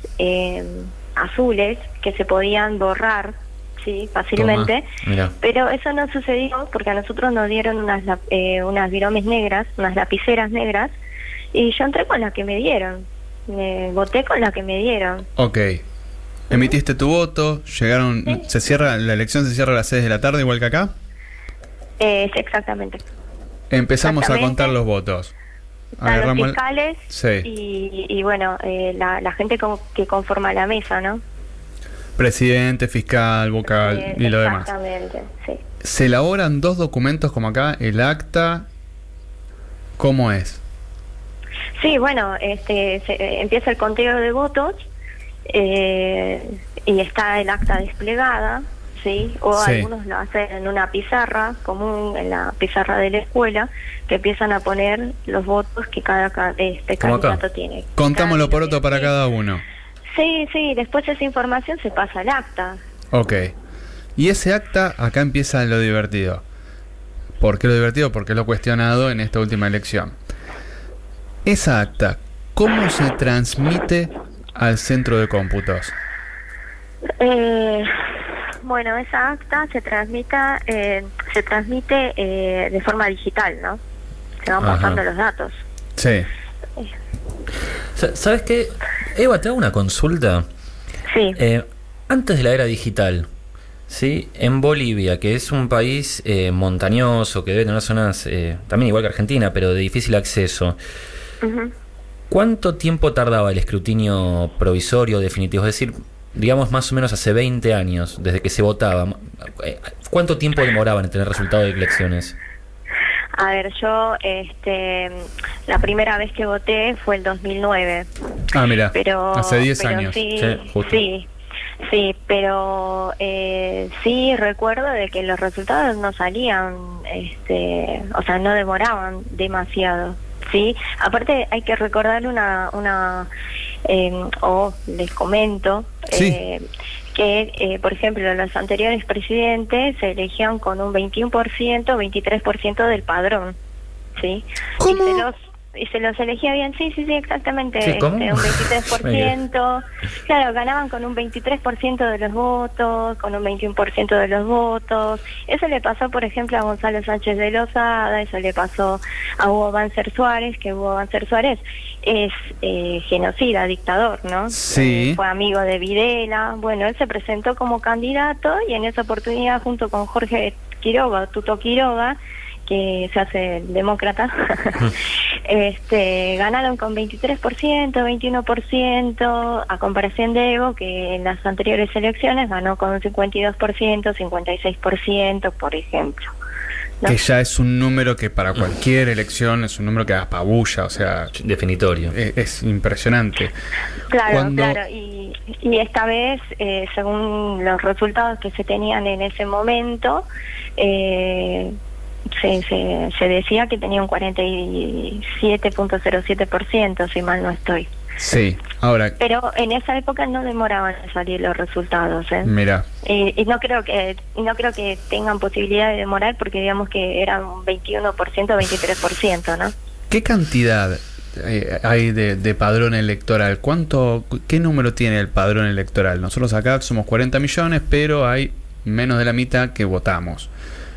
azules que se podían borrar, sí, fácilmente. Mira. Pero eso no sucedió porque a nosotros nos dieron unas viromes negras, unas lapiceras negras, y yo entré con la que me dieron. Voté con la que me dieron. Ok. Emitiste tu voto, llegaron, Sí. la elección se cierra a las 6 de la tarde, igual que acá. Sí, exactamente. Empezamos a Exactamente. contar los votos. Están los el- fiscales Sí. y bueno, la gente que conforma la mesa, ¿no? Presidente, fiscal, vocal y lo demás. Exactamente, sí. ¿Se elaboran dos documentos como acá? ¿El acta? ¿Cómo es? Sí, bueno, empieza el conteo de votos y está el acta desplegada, ¿sí? O Sí. algunos lo hacen en una pizarra común, en la pizarra de la escuela, que empiezan a poner los votos que cada Como acá. candidato tiene. Contámoslo por otro para Sí. cada uno. Sí, después esa información se pasa al acta. Ok. Y ese acta, acá empieza lo divertido. ¿Por qué lo divertido? Porque lo cuestionado en esta última elección. Esa acta, ¿cómo se transmite al centro de cómputos? Bueno, esa acta se transmite de forma digital, ¿no? Se van Ajá. pasando los datos. Sí. ¿Sabes qué? Eva, te hago una consulta. Sí. Antes de la era digital, ¿sí? En Bolivia, que es un país montañoso, que debe tener zonas, también igual que Argentina, pero de difícil acceso, Ujú. ¿cuánto tiempo tardaba el escrutinio provisorio definitivo? Es decir, digamos más o menos hace 20 años, desde que se votaba. ¿Cuánto tiempo demoraban en tener resultado de elecciones? A ver, yo la primera vez que voté fue el 2009. Ah, mira, Pero hace 10 pero años. Sí, Sí, justo. sí, pero sí recuerdo de que los resultados no salían, o sea, no demoraban demasiado. Sí, aparte hay que recordar les comento Sí. que, por ejemplo, los anteriores presidentes se elegían con un 21%, 23% del padrón, ¿sí? ¿Cómo? Y se los elegía bien, sí, exactamente, Sí, ¿cómo? un 23%, claro, ganaban con un 23% de los votos, con un 21% de los votos. Eso le pasó, por ejemplo, a Gonzalo Sánchez de Lozada, eso le pasó a Hugo Banzer Suárez, que Hugo Banzer Suárez es genocida, dictador, ¿no? Sí. Fue amigo de Videla. Bueno, él se presentó como candidato y en esa oportunidad, junto con Jorge Quiroga, Tuto Quiroga, que se hace demócrata, ganaron con 23%, 21%, a comparación de Evo, que en las anteriores elecciones ganó con 52%, 56%, por ejemplo, ¿no? Que ya es un número que para cualquier elección es un número que apabulla, o sea, definitorio. Es impresionante. Claro, claro, y esta vez, según los resultados que se tenían en ese momento, se decía que tenía un 47.07%, si mal no estoy. Sí, ahora... Pero en esa época no demoraban en salir los resultados, Mira. Y no creo que tengan posibilidad de demorar, porque digamos que eran un 21%, 23%, ¿no? ¿Qué cantidad hay de padrón electoral? ¿Qué número tiene el padrón electoral? Nosotros acá somos 40 millones, pero hay menos de la mitad que votamos.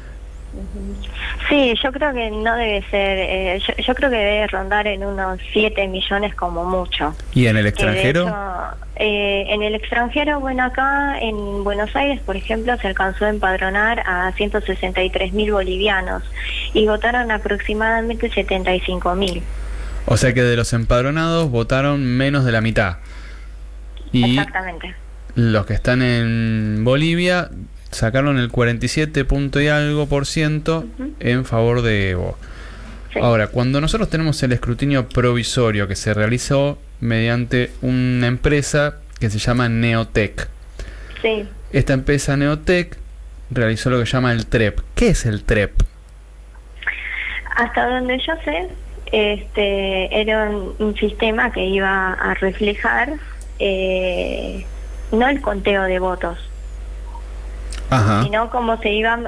Sí, yo creo que no debe ser, yo creo que debe rondar en unos 7 millones como mucho. ¿Y en el extranjero? De hecho, en el extranjero, bueno, acá en Buenos Aires, por ejemplo, se alcanzó a empadronar a 163.000 bolivianos y votaron aproximadamente 75.000. O sea que de los empadronados votaron menos de la mitad. Y exactamente. Los que están en Bolivia sacaron el 47 punto y algo % en favor de Evo. Sí. Ahora, cuando nosotros tenemos el escrutinio provisorio que se realizó mediante una empresa que se llama Neotec. Sí. Esta empresa Neotec realizó lo que se llama el TREP. ¿Qué es el TREP? Hasta donde yo sé, era un sistema que iba a reflejar no el conteo de votos, ajá, sino cómo se iba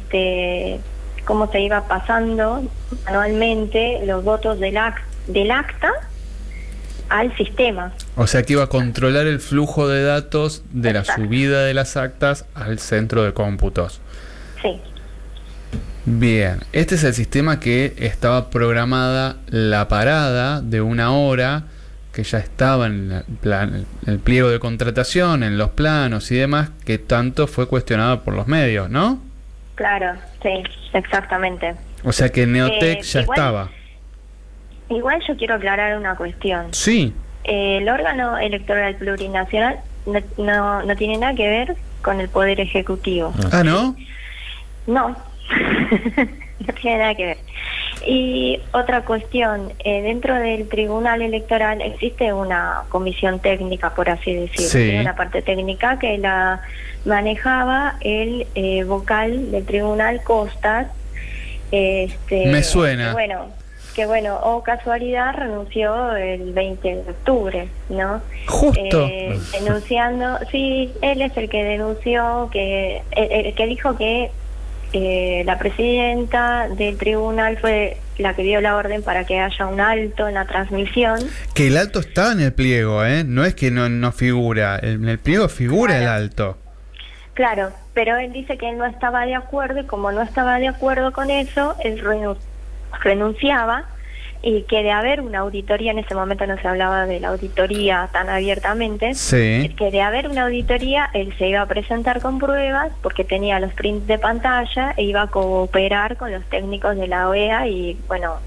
pasando manualmente los votos del acta al sistema. O sea que iba a controlar el flujo de datos de exacto, la subida de las actas al centro de cómputos. Sí. Bien, este es el sistema que estaba programada la parada de 1 hora, que ya estaba en el pliego de contratación, en los planos y demás, que tanto fue cuestionado por los medios, ¿no? Claro, sí, exactamente. O sea que Neotec ya igual, estaba. Igual yo quiero aclarar una cuestión. Sí. El órgano electoral plurinacional no tiene nada que ver con el Poder Ejecutivo. Ah, ¿no? No, no tiene nada que ver. Y otra cuestión, dentro del Tribunal Electoral existe una comisión técnica, por así decirlo, sí, una parte técnica que la manejaba el vocal del Tribunal, Costas. Me suena. Que bueno, casualidad, renunció el 20 de octubre, ¿no? Justo. Denunciando, sí, él es el que denunció, el que dijo que la presidenta del tribunal fue la que dio la orden para que haya un alto en la transmisión. Que el alto está en el pliego, no es que no figura, en el pliego figura, claro, el alto. Claro, pero él dice que él no estaba de acuerdo, y como no estaba de acuerdo con eso, él renunciaba, y que de haber una auditoría, en ese momento no se hablaba de la auditoría tan abiertamente, sí, que de haber una auditoría él se iba a presentar con pruebas porque tenía los prints de pantalla e iba a cooperar con los técnicos de la OEA. Y bueno,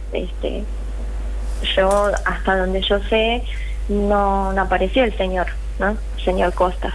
yo hasta donde yo sé no apareció el señor, ¿no? El señor Costas.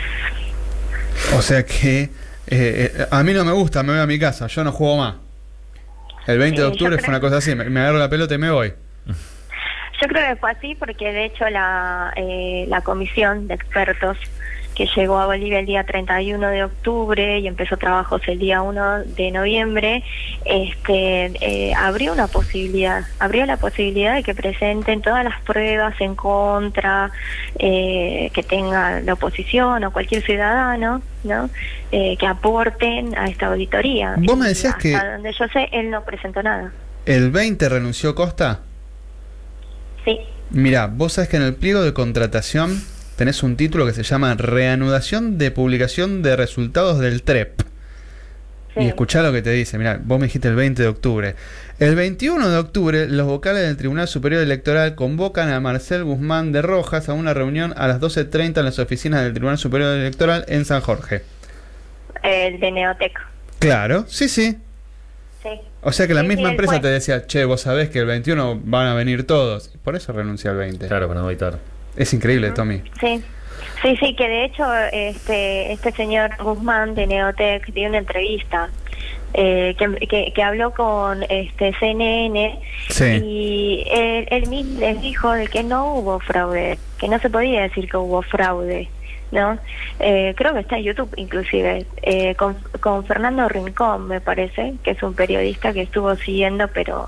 O sea que a mí no me gusta, me voy a mi casa, yo no juego más. El 20 de octubre fue una cosa así, me agarro la pelota y me voy. Yo creo que fue así porque de hecho la comisión de expertos que llegó a Bolivia el día 31 de octubre y empezó trabajos el día 1 de noviembre, abrió la posibilidad de que presenten todas las pruebas en contra que tenga la oposición o cualquier ciudadano, ¿no? Que aporten a esta auditoría. Vos me decías hasta que donde yo sé, él no presentó nada. ¿El 20 renunció Costa? Sí. Mirá, vos sabés que en el pliego de contratación tenés un título que se llama Reanudación de publicación de resultados del TREP. Sí. Y escuchá lo que te dice. Mirá, vos me dijiste el 20 de octubre. El 21 de octubre, los vocales del Tribunal Superior Electoral convocan a Marcel Guzmán de Rojas a una reunión a las 12:30 en las oficinas del Tribunal Superior Electoral en San Jorge. El de Neotec. Claro, sí. Sí. O sea que la Sí, misma sí, él empresa fue. te decía, che, vos sabés que el 21 van a venir todos. Por eso renuncia al 20. Claro, para no evitar. Es increíble, Tommy. Sí, que de hecho este señor Guzmán de Neotec dio una entrevista que habló con CNN Sí. y él mismo les dijo de que no hubo fraude, que no se podía decir que hubo fraude, ¿no? Creo que está en YouTube inclusive, con Fernando Rincón, me parece, que es un periodista que estuvo siguiendo, pero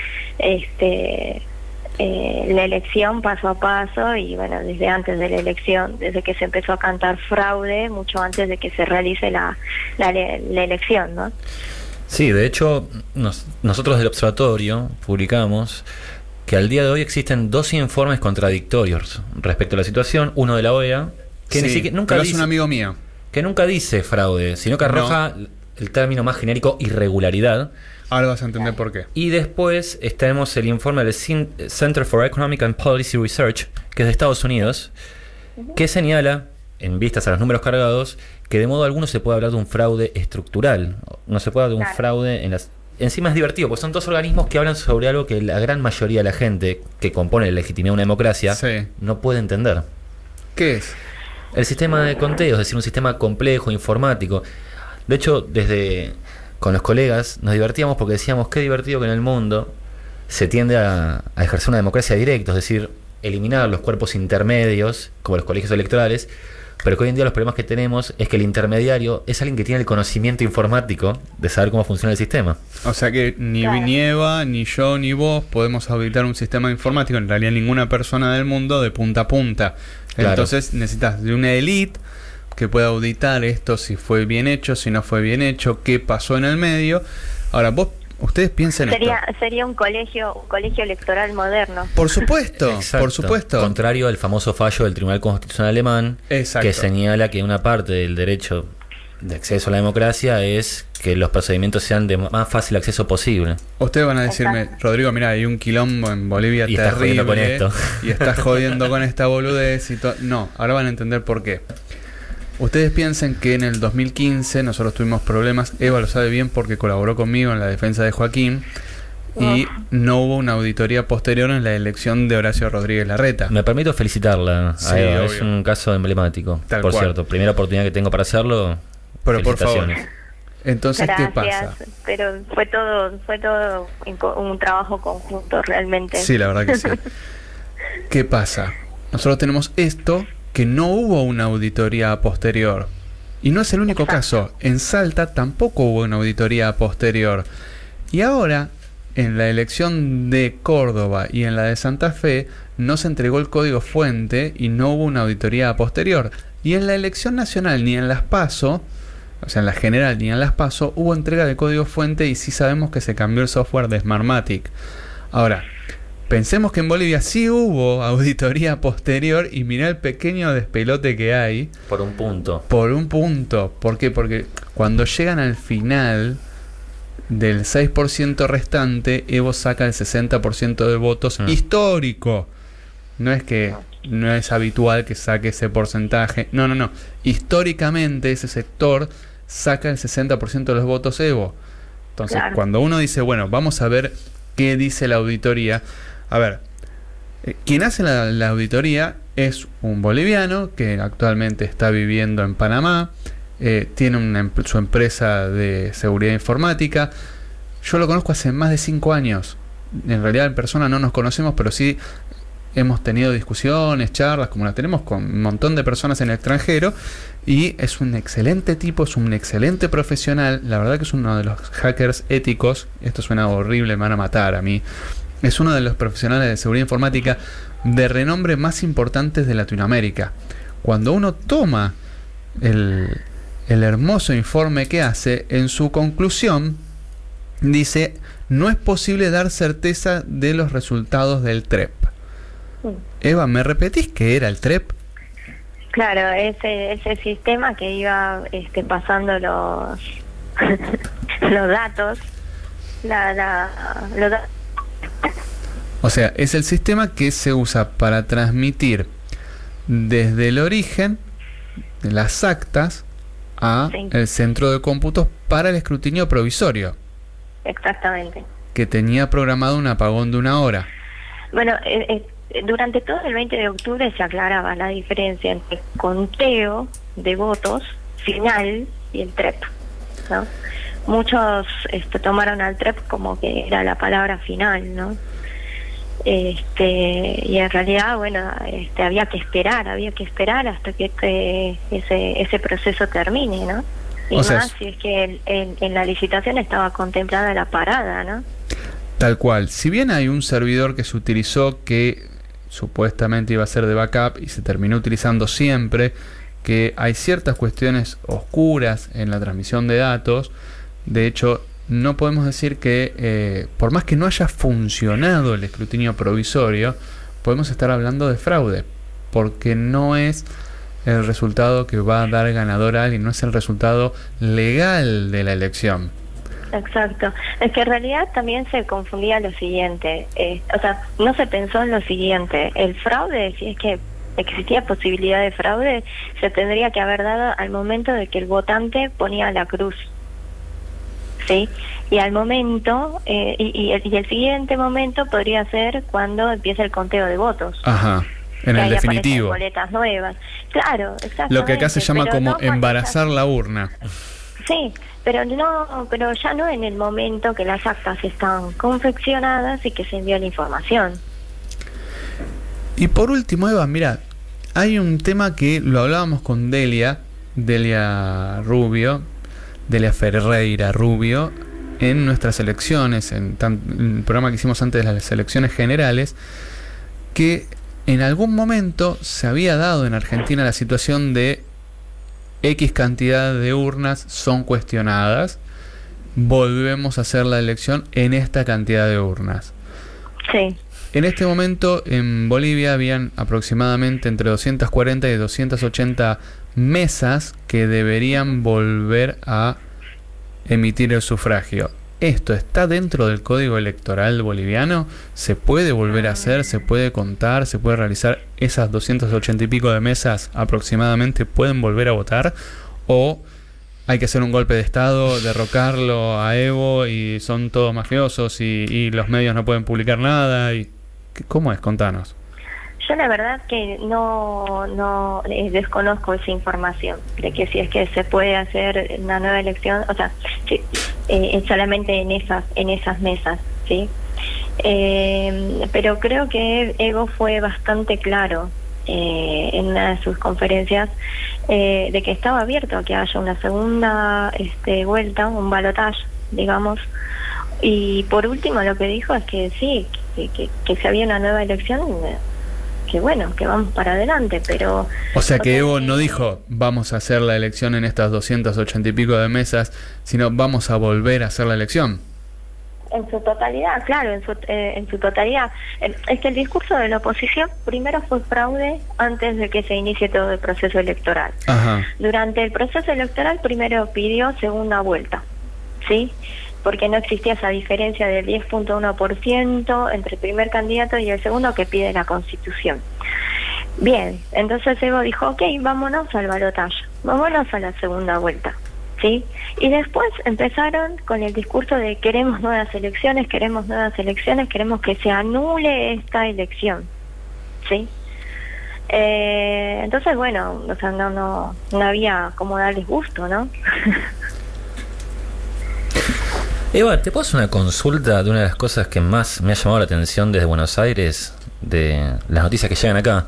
la elección paso a paso y bueno, desde antes de la elección, desde que se empezó a cantar fraude, mucho antes de que se realice la elección, ¿no? Sí, de hecho, nosotros del observatorio publicamos que al día de hoy existen 2 informes contradictorios respecto a la situación, uno de la OEA, que Sí, ni siquiera nunca pero dice, es un amigo mío. que nunca dice fraude, sino que arroja el término más genérico irregularidad. Ahora vas a entender por qué. Y después tenemos el informe del Center for Economic and Policy Research, que es de Estados Unidos, que señala, en vistas a los números cargados, que de modo alguno se puede hablar de un fraude estructural. No se puede hablar de un fraude en las... Encima es divertido, porque son 2 organismos que hablan sobre algo que la gran mayoría de la gente que compone la legitimidad de una democracia no puede entender. ¿Qué es? El sistema de conteos, es decir, un sistema complejo, informático. De hecho, con los colegas nos divertíamos porque decíamos qué divertido que en el mundo se tiende a ejercer una democracia directa, es decir, eliminar los cuerpos intermedios, como los colegios electorales, pero que hoy en día los problemas que tenemos es que el intermediario es alguien que tiene el conocimiento informático de saber cómo funciona el sistema. O sea que ni Eva, ni yo, ni vos podemos auditar un sistema informático, en realidad ninguna persona del mundo, de punta a punta. Claro. Entonces necesitas de una élite que pueda auditar esto, si fue bien hecho, si no fue bien hecho, qué pasó en el medio. Ahora, ustedes piensen Sería un colegio electoral moderno. Por supuesto, Exacto. por supuesto. Contrario al famoso fallo del Tribunal Constitucional Alemán, Exacto. que señala que una parte del derecho de acceso a la democracia es que los procedimientos sean de más fácil acceso posible. Ustedes van a decirme, Rodrigo, mira, hay un quilombo en Bolivia Y estás terrible, jodiendo con esto. y estás jodiendo con esta boludez y todo. No, ahora van a entender por qué. Ustedes piensen que en el 2015 nosotros tuvimos problemas, Eva lo sabe bien porque colaboró conmigo en la defensa de Joaquín, y no hubo una auditoría posterior en la elección de Horacio Rodríguez Larreta. Me permito felicitarla Sí, a Eva, obvio. es un caso emblemático. Tal por cual. cierto, primera oportunidad que tengo para hacerlo. Pero por favor. Felicitaciones. Entonces, Gracias, ¿qué pasa? pero fue todo un trabajo conjunto realmente. Sí, la verdad que sí. ¿Qué pasa? Nosotros tenemos esto, que no hubo una auditoría posterior. Y no es el único caso. En Salta tampoco hubo una auditoría posterior. Y ahora, en la elección de Córdoba y en la de Santa Fe, no se entregó el código fuente y no hubo una auditoría posterior. Y en la elección nacional ni en las PASO, o sea, en la general ni en las PASO, hubo entrega de código fuente y sí sabemos que se cambió el software de Smartmatic. Ahora, pensemos que en Bolivia sí hubo auditoría posterior y mirá el pequeño despelote que hay. Por un punto. Por un punto. ¿Por qué? Porque cuando llegan al final del 6% restante, Evo saca el 60% de votos histórico. No es que no es habitual que saque ese porcentaje. No. Históricamente ese sector saca el 60% de los votos Evo. Entonces, Claro. cuando uno dice, bueno, vamos a ver qué dice la auditoría. A ver, quien hace la auditoría es un boliviano que actualmente está viviendo en Panamá, tiene su empresa de seguridad informática. Yo lo conozco hace más de 5 años. En realidad en persona no nos conocemos, pero sí hemos tenido discusiones, charlas, como las tenemos con un montón de personas en el extranjero, y es un excelente tipo, es un excelente profesional. La verdad que es uno de los hackers éticos. Esto suena horrible, me van a matar a mí. Es uno de los profesionales de seguridad informática de renombre más importantes de Latinoamérica. Cuando uno toma el hermoso informe que hace, en su conclusión dice: no es posible dar certeza de los resultados del TREP. Eva, ¿me repetís qué era el TREP? Claro, ese sistema que iba pasando los los datos, los datos. O sea, es el sistema que se usa para transmitir desde el origen de las actas a Sí. el centro de cómputos para el escrutinio provisorio, Exactamente. que tenía programado un apagón de 1 hora. Bueno, durante todo el 20 de octubre se aclaraba la diferencia entre el conteo de votos final y el TREP, ¿no? Muchos tomaron al TREP como que era la palabra final, ¿no? Y en realidad, bueno, había que esperar hasta que ese proceso termine, ¿no? Y O sea, más si es que en la licitación estaba contemplada la parada, ¿no? Tal cual. Si bien hay un servidor que se utilizó que supuestamente iba a ser de backup y se terminó utilizando siempre, que hay ciertas cuestiones oscuras en la transmisión de datos. De hecho, no podemos decir que por más que no haya funcionado el escrutinio provisorio, podemos estar hablando de fraude, porque no es el resultado que va a dar ganador a alguien, no es el resultado legal de la elección. Exacto. Es que en realidad también se confundía lo siguiente, o sea, no se pensó en lo siguiente, el fraude, si es que existía posibilidad de fraude, se tendría que haber dado al momento de que el votante ponía la cruz, ¿sí? Y al momento, y el siguiente momento podría ser cuando empieza el conteo de votos. Ajá, en Que el ahí definitivo. aparecen boletas nuevas. Claro, exactamente. Lo que acá se llama pero como no cuando embarazar la urna. Sí, pero ya no en el momento que las actas están confeccionadas y que se envió la información. Y por último, Eva, mira, hay un tema que lo hablábamos con Delia Ferreira Rubio, en nuestras elecciones, en el programa que hicimos antes de las elecciones generales, que en algún momento se había dado en Argentina la situación de X cantidad de urnas son cuestionadas, volvemos a hacer la elección en esta cantidad de urnas. Sí. En este momento en Bolivia habían aproximadamente entre 240 y 280 mesas que deberían volver a emitir el sufragio. ¿Esto está dentro del código electoral boliviano? ¿Se puede volver a hacer? ¿Se puede contar? ¿Se puede realizar? ¿Esas 280 y pico de mesas aproximadamente pueden volver a votar? ¿O hay que hacer un golpe de estado, derrocarlo a Evo y son todos mafiosos y los medios no pueden publicar nada? ¿Cómo es? Contanos. Yo la verdad que no desconozco esa información de que si es que se puede hacer una nueva elección, o sea, solamente en esas mesas, ¿sí? Pero creo que Evo fue bastante claro en una de sus conferencias de que estaba abierto a que haya una segunda vuelta, un balotaje, digamos. Y por último lo que dijo es que sí, que si había una nueva elección, que bueno, que vamos para adelante, pero... O sea que Evo no dijo vamos a hacer la elección en estas 280 y pico de mesas, sino vamos a volver a hacer la elección. En su totalidad, claro, en su totalidad. Es que el discurso de la oposición primero fue fraude antes de que se inicie todo el proceso electoral. Ajá. Durante el proceso electoral primero pidió segunda vuelta, ¿sí? Porque no existía esa diferencia del 10.1% entre el primer candidato y el segundo que pide la Constitución. Bien, entonces Evo dijo, ok, vámonos al balotaje, vámonos a la segunda vuelta, ¿sí? Y después empezaron con el discurso de queremos nuevas elecciones, queremos que se anule esta elección, ¿sí? Entonces, bueno, o sea, no había como darles gusto, ¿no? Eva, ¿te puedo hacer una consulta de una de las cosas que más me ha llamado la atención desde Buenos Aires, de las noticias que llegan acá?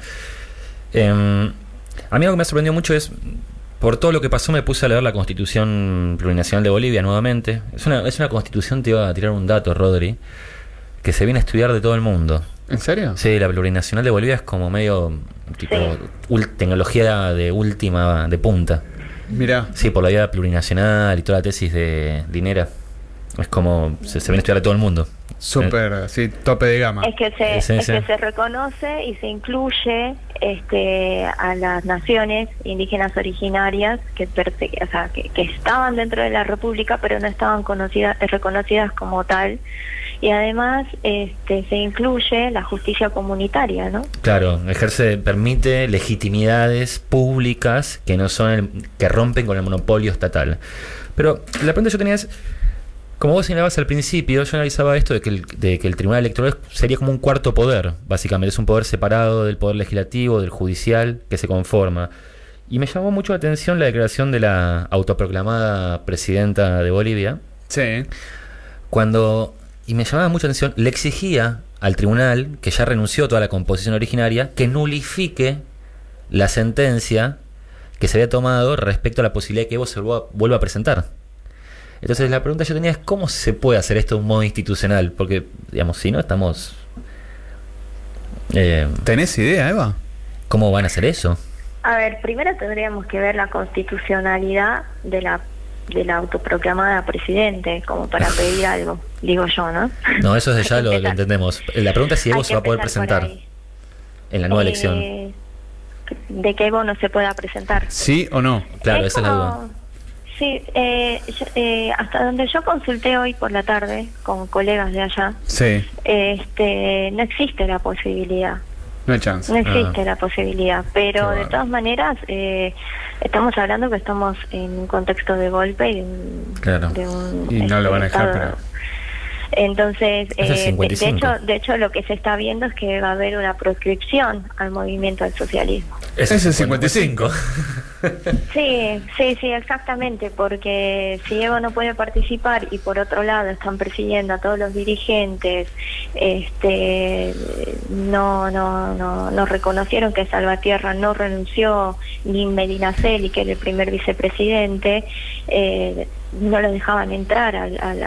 A mí algo que me sorprendió mucho es, por todo lo que pasó me puse a leer la Constitución Plurinacional de Bolivia nuevamente. Es una constitución, te iba a tirar un dato, Rodri, que se viene a estudiar de todo el mundo. ¿En serio? Sí, la Plurinacional de Bolivia es como medio tipo tecnología de última, de punta. Mirá. Sí, por la idea plurinacional y toda la tesis de Linera. Es como se viene a estudiar a todo el mundo. Súper, sí, tope de gama. Es que se reconoce y se incluye a las naciones indígenas originarias que estaban dentro de la República, pero no estaban reconocidas como tal, y además se incluye la justicia comunitaria, ¿no? Claro, permite legitimidades públicas que no son que rompen con el monopolio estatal. Pero la pregunta que yo tenía es, como vos señalabas al principio, yo analizaba esto de que el Tribunal Electoral sería como un cuarto poder, básicamente, es un poder separado del poder legislativo, del judicial, que se conforma. Y me llamó mucho la atención la declaración de la autoproclamada presidenta de Bolivia. Sí. Y me llamaba mucho la atención, le exigía al tribunal, que ya renunció a toda la composición originaria, que nulifique la sentencia que se había tomado respecto a la posibilidad de que Evo se vuelva a presentar. Entonces la pregunta que yo tenía es, ¿cómo se puede hacer esto de un modo institucional? Porque, digamos, si no estamos... ¿Tenés idea, Eva? ¿Cómo van a hacer eso? A ver, primero tendríamos que ver la constitucionalidad de la autoproclamada presidente, como para pedir algo, digo yo, ¿no? No, eso desde ya lo entendemos. La pregunta es si Evo se va a poder presentar en la nueva elección. De que Evo no se pueda presentar. ¿Sí o no? Claro, esa es la duda. Sí, hasta donde yo consulté hoy por la tarde con colegas de allá, sí. No existe la posibilidad. No hay chance. No existe la posibilidad, pero de todas maneras estamos hablando que estamos en un contexto de golpe y no lo van a dejar, pero... Entonces, de hecho lo que se está viendo es que va a haber una proscripción al movimiento del socialismo. Ese es el 55. Sí, exactamente, porque si Evo no puede participar y por otro lado están persiguiendo a todos los dirigentes, no reconocieron que Salvatierra no renunció, ni Medinaceli, que era el primer vicepresidente, no lo dejaban entrar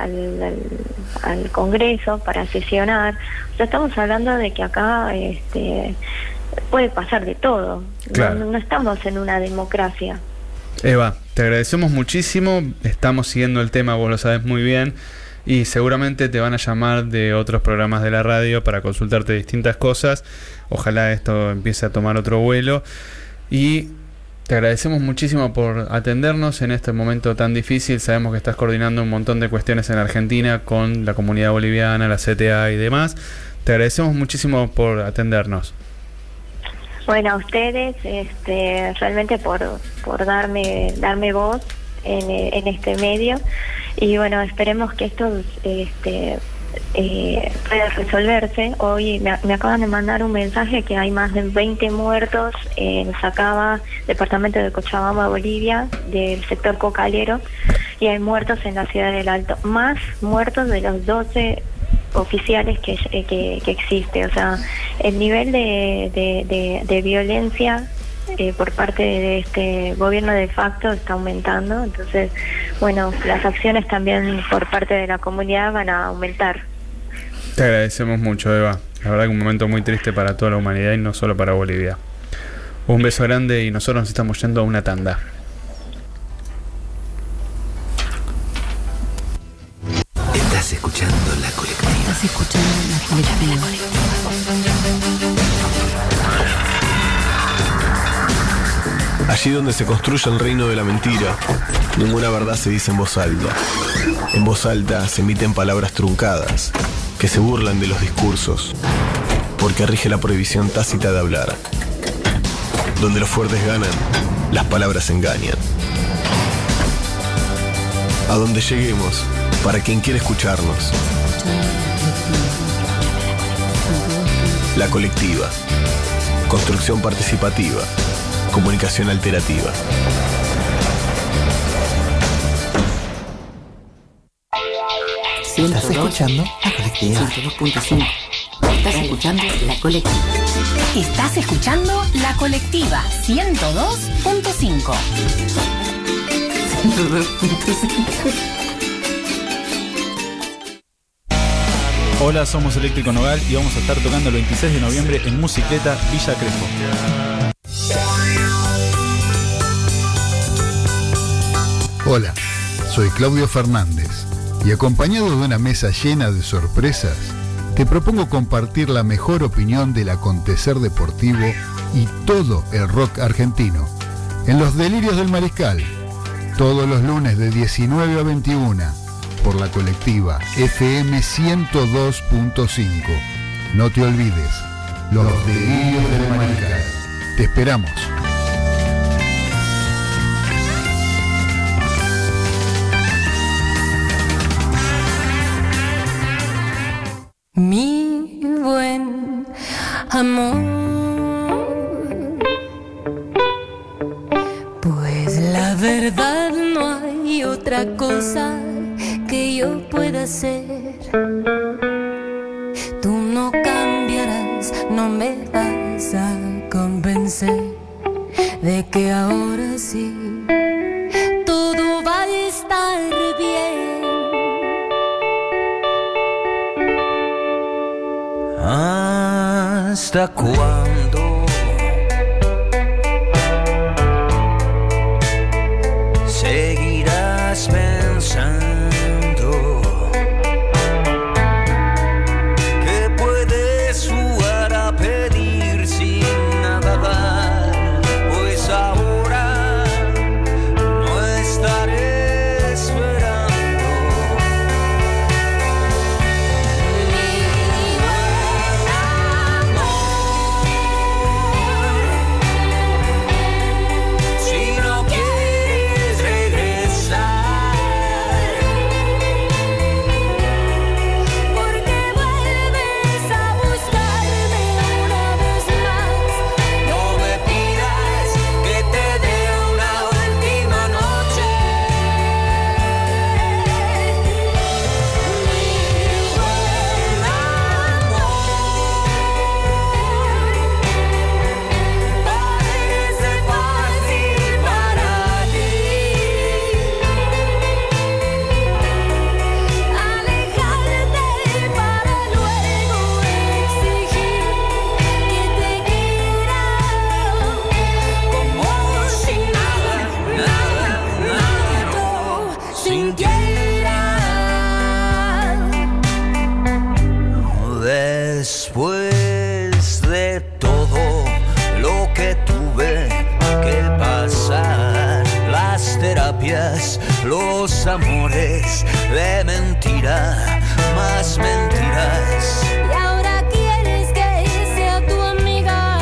al Congreso para sesionar. O sea, estamos hablando de que acá puede pasar de todo. Claro. No estamos en una democracia. Eva, te agradecemos muchísimo. Estamos siguiendo el tema, vos lo sabes muy bien, y seguramente te van a llamar de otros programas de la radio para consultarte distintas cosas. Ojalá esto empiece a tomar otro vuelo. Y te agradecemos muchísimo por atendernos en este momento tan difícil. Sabemos que estás coordinando un montón de cuestiones en Argentina con la comunidad boliviana, la CTA y demás. Te agradecemos muchísimo por atendernos. Bueno, a ustedes realmente por darme voz en este medio, y bueno, esperemos que esto pueda resolverse. Hoy me acaban de mandar un mensaje que hay más de 20 muertos en Sacaba, departamento de Cochabamba, Bolivia, del sector cocalero, y hay muertos en la ciudad del Alto, más muertos de los 12 oficiales que existe. O sea, el nivel de violencia por parte de este gobierno de facto está aumentando. Entonces, bueno, las acciones también por parte de la comunidad van a aumentar. Te agradecemos mucho, Eva. La verdad que un momento muy triste para toda la humanidad y no solo para Bolivia. Un beso grande y nosotros nos estamos yendo a una tanda. Estás escuchando La Colectiva. Estás escuchando La Colectiva. Allí donde se construye el reino de la mentira, ninguna verdad se dice en voz alta. En voz alta se emiten palabras truncadas, que se burlan de los discursos, porque rige la prohibición tácita de hablar. Donde los fuertes ganan, las palabras engañan. A donde lleguemos, para quien quiere escucharnos. La Colectiva. Construcción participativa. Comunicación alterativa. ¿Estás escuchando La Colectiva? 102.5. Estás escuchando La Colectiva. Estás escuchando La Colectiva 102.5. 102.5. Hola, somos Eléctrico Nogal y vamos a estar tocando el 26 de noviembre en Musicleta Villa Crespo. Hola, soy Claudio Fernández y acompañado de una mesa llena de sorpresas, te propongo compartir la mejor opinión del acontecer deportivo y todo el rock argentino en Los Delirios del Mariscal, todos los lunes de 19 a 21 por la colectiva FM 102.5. No te olvides, los delirios de la humanidad. Te esperamos. Mi buen amor, pues la verdad no hay otra cosa que yo pueda hacer. Tú no cambiarás, no me vas a convencer de que ahora sí todo va a estar bien. ¿Hasta cuándo seguirás pensando que puedes jugar a pedir sin nada dar? Pues ahora no estaré esperando. Después de todo lo que tuve que pasar, las terapias, los amores de mentira, más mentiras. Y ahora quieres que sea tu amiga.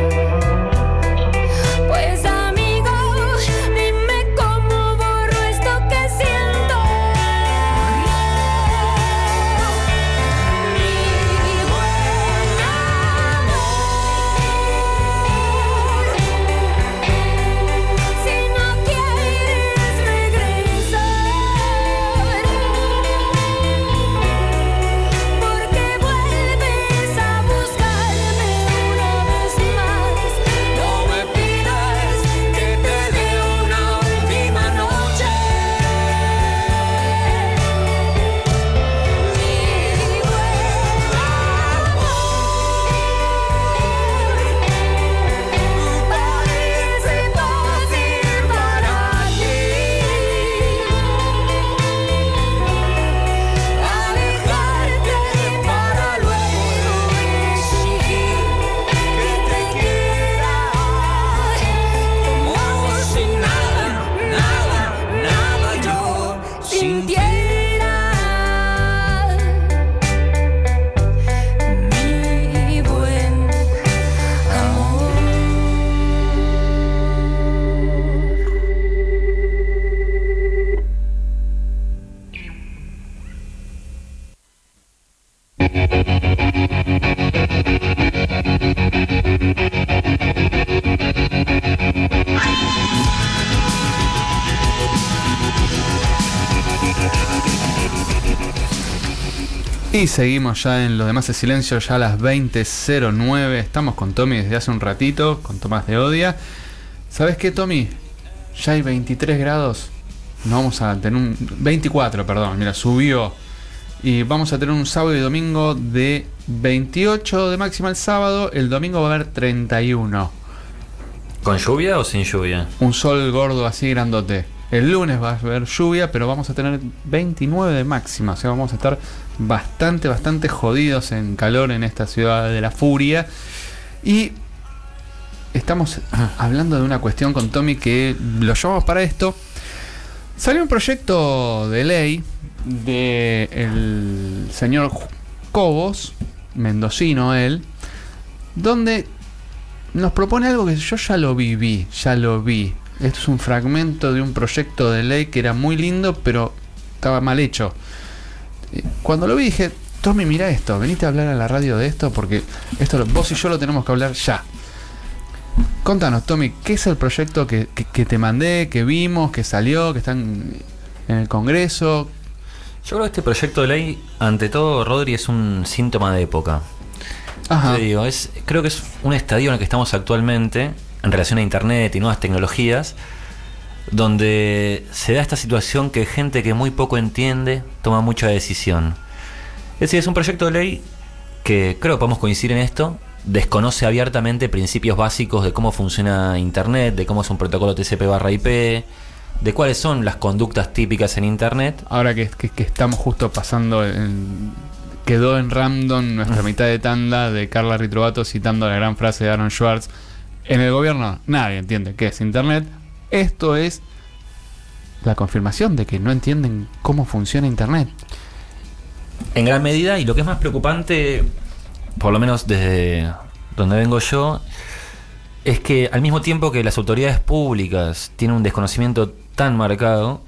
Pues amigo, dime cómo borro esto que siento. Y seguimos ya en Los Demás de Silencio, ya a las 20:09. Estamos con Tommy desde hace un ratito, con Tomás de Odia. ¿Sabes qué, Tommy? Ya hay 23 grados. No vamos a tener un 24, perdón, mira, subió. Y vamos a tener un sábado y domingo de 28 de máxima el sábado. El domingo va a haber 31. ¿Con lluvia o sin lluvia? Un sol gordo así grandote. El lunes va a haber lluvia, pero vamos a tener 29 de máxima. O sea, vamos a estar bastante jodidos en calor en esta ciudad de la furia. Y estamos hablando de una cuestión con Tommy que lo llamamos para esto, Salió un proyecto de ley del señor Cobos, mendocino él, donde nos propone algo que yo ya lo vi. Esto es un fragmento de un proyecto de ley que era muy lindo, pero estaba mal hecho. Cuando lo vi dije, Tommy, mira esto, venite a hablar a la radio de esto, porque esto vos y yo lo tenemos que hablar ya. Contanos, Tommy, ¿qué es el proyecto que te mandé, que vimos, que salió, que está en el Congreso? Yo creo que este proyecto de ley, ante todo, Rodri, es un síntoma de época. Ajá. Te digo, creo que es un estadio en el que estamos actualmente, en relación a Internet y nuevas tecnologías, donde se da esta situación que gente que muy poco entiende toma mucha decisión. Es decir, es un proyecto de ley que, creo que podemos coincidir en esto, desconoce abiertamente principios básicos de cómo funciona Internet, de cómo es un protocolo TCP/IP, de cuáles son las conductas típicas en Internet. Ahora que estamos justo pasando, quedó en random nuestra mitad de tanda de Carla Ritrovato citando la gran frase de Aaron Schwartz: en el gobierno nadie entiende qué es Internet. Esto es la confirmación de que no entienden cómo funciona Internet. En gran medida, y lo que es más preocupante, por lo menos desde donde vengo yo, es que al mismo tiempo que las autoridades públicas tienen un desconocimiento tan marcado,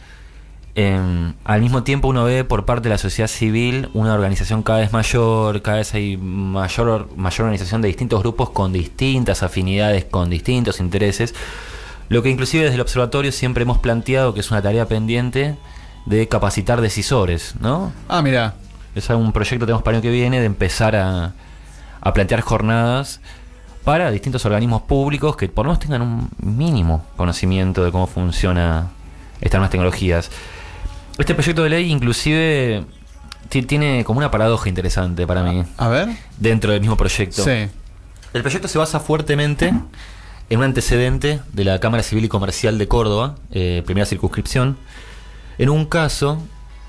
al mismo tiempo uno ve por parte de la sociedad civil una organización cada vez mayor, cada vez hay mayor organización de distintos grupos con distintas afinidades, con distintos intereses, lo que inclusive desde el observatorio siempre hemos planteado que es una tarea pendiente de capacitar decisores, ¿no? Ah, mira. Es un proyecto que tenemos para el año que viene de empezar a plantear jornadas para distintos organismos públicos que por lo menos tengan un mínimo conocimiento de cómo funciona estas nuevas tecnologías. Este proyecto de ley inclusive tiene como una paradoja interesante para mí. A ver. Dentro del mismo proyecto. Sí. El proyecto se basa fuertemente en un antecedente de la Cámara Civil y Comercial de Córdoba, primera circunscripción, en un caso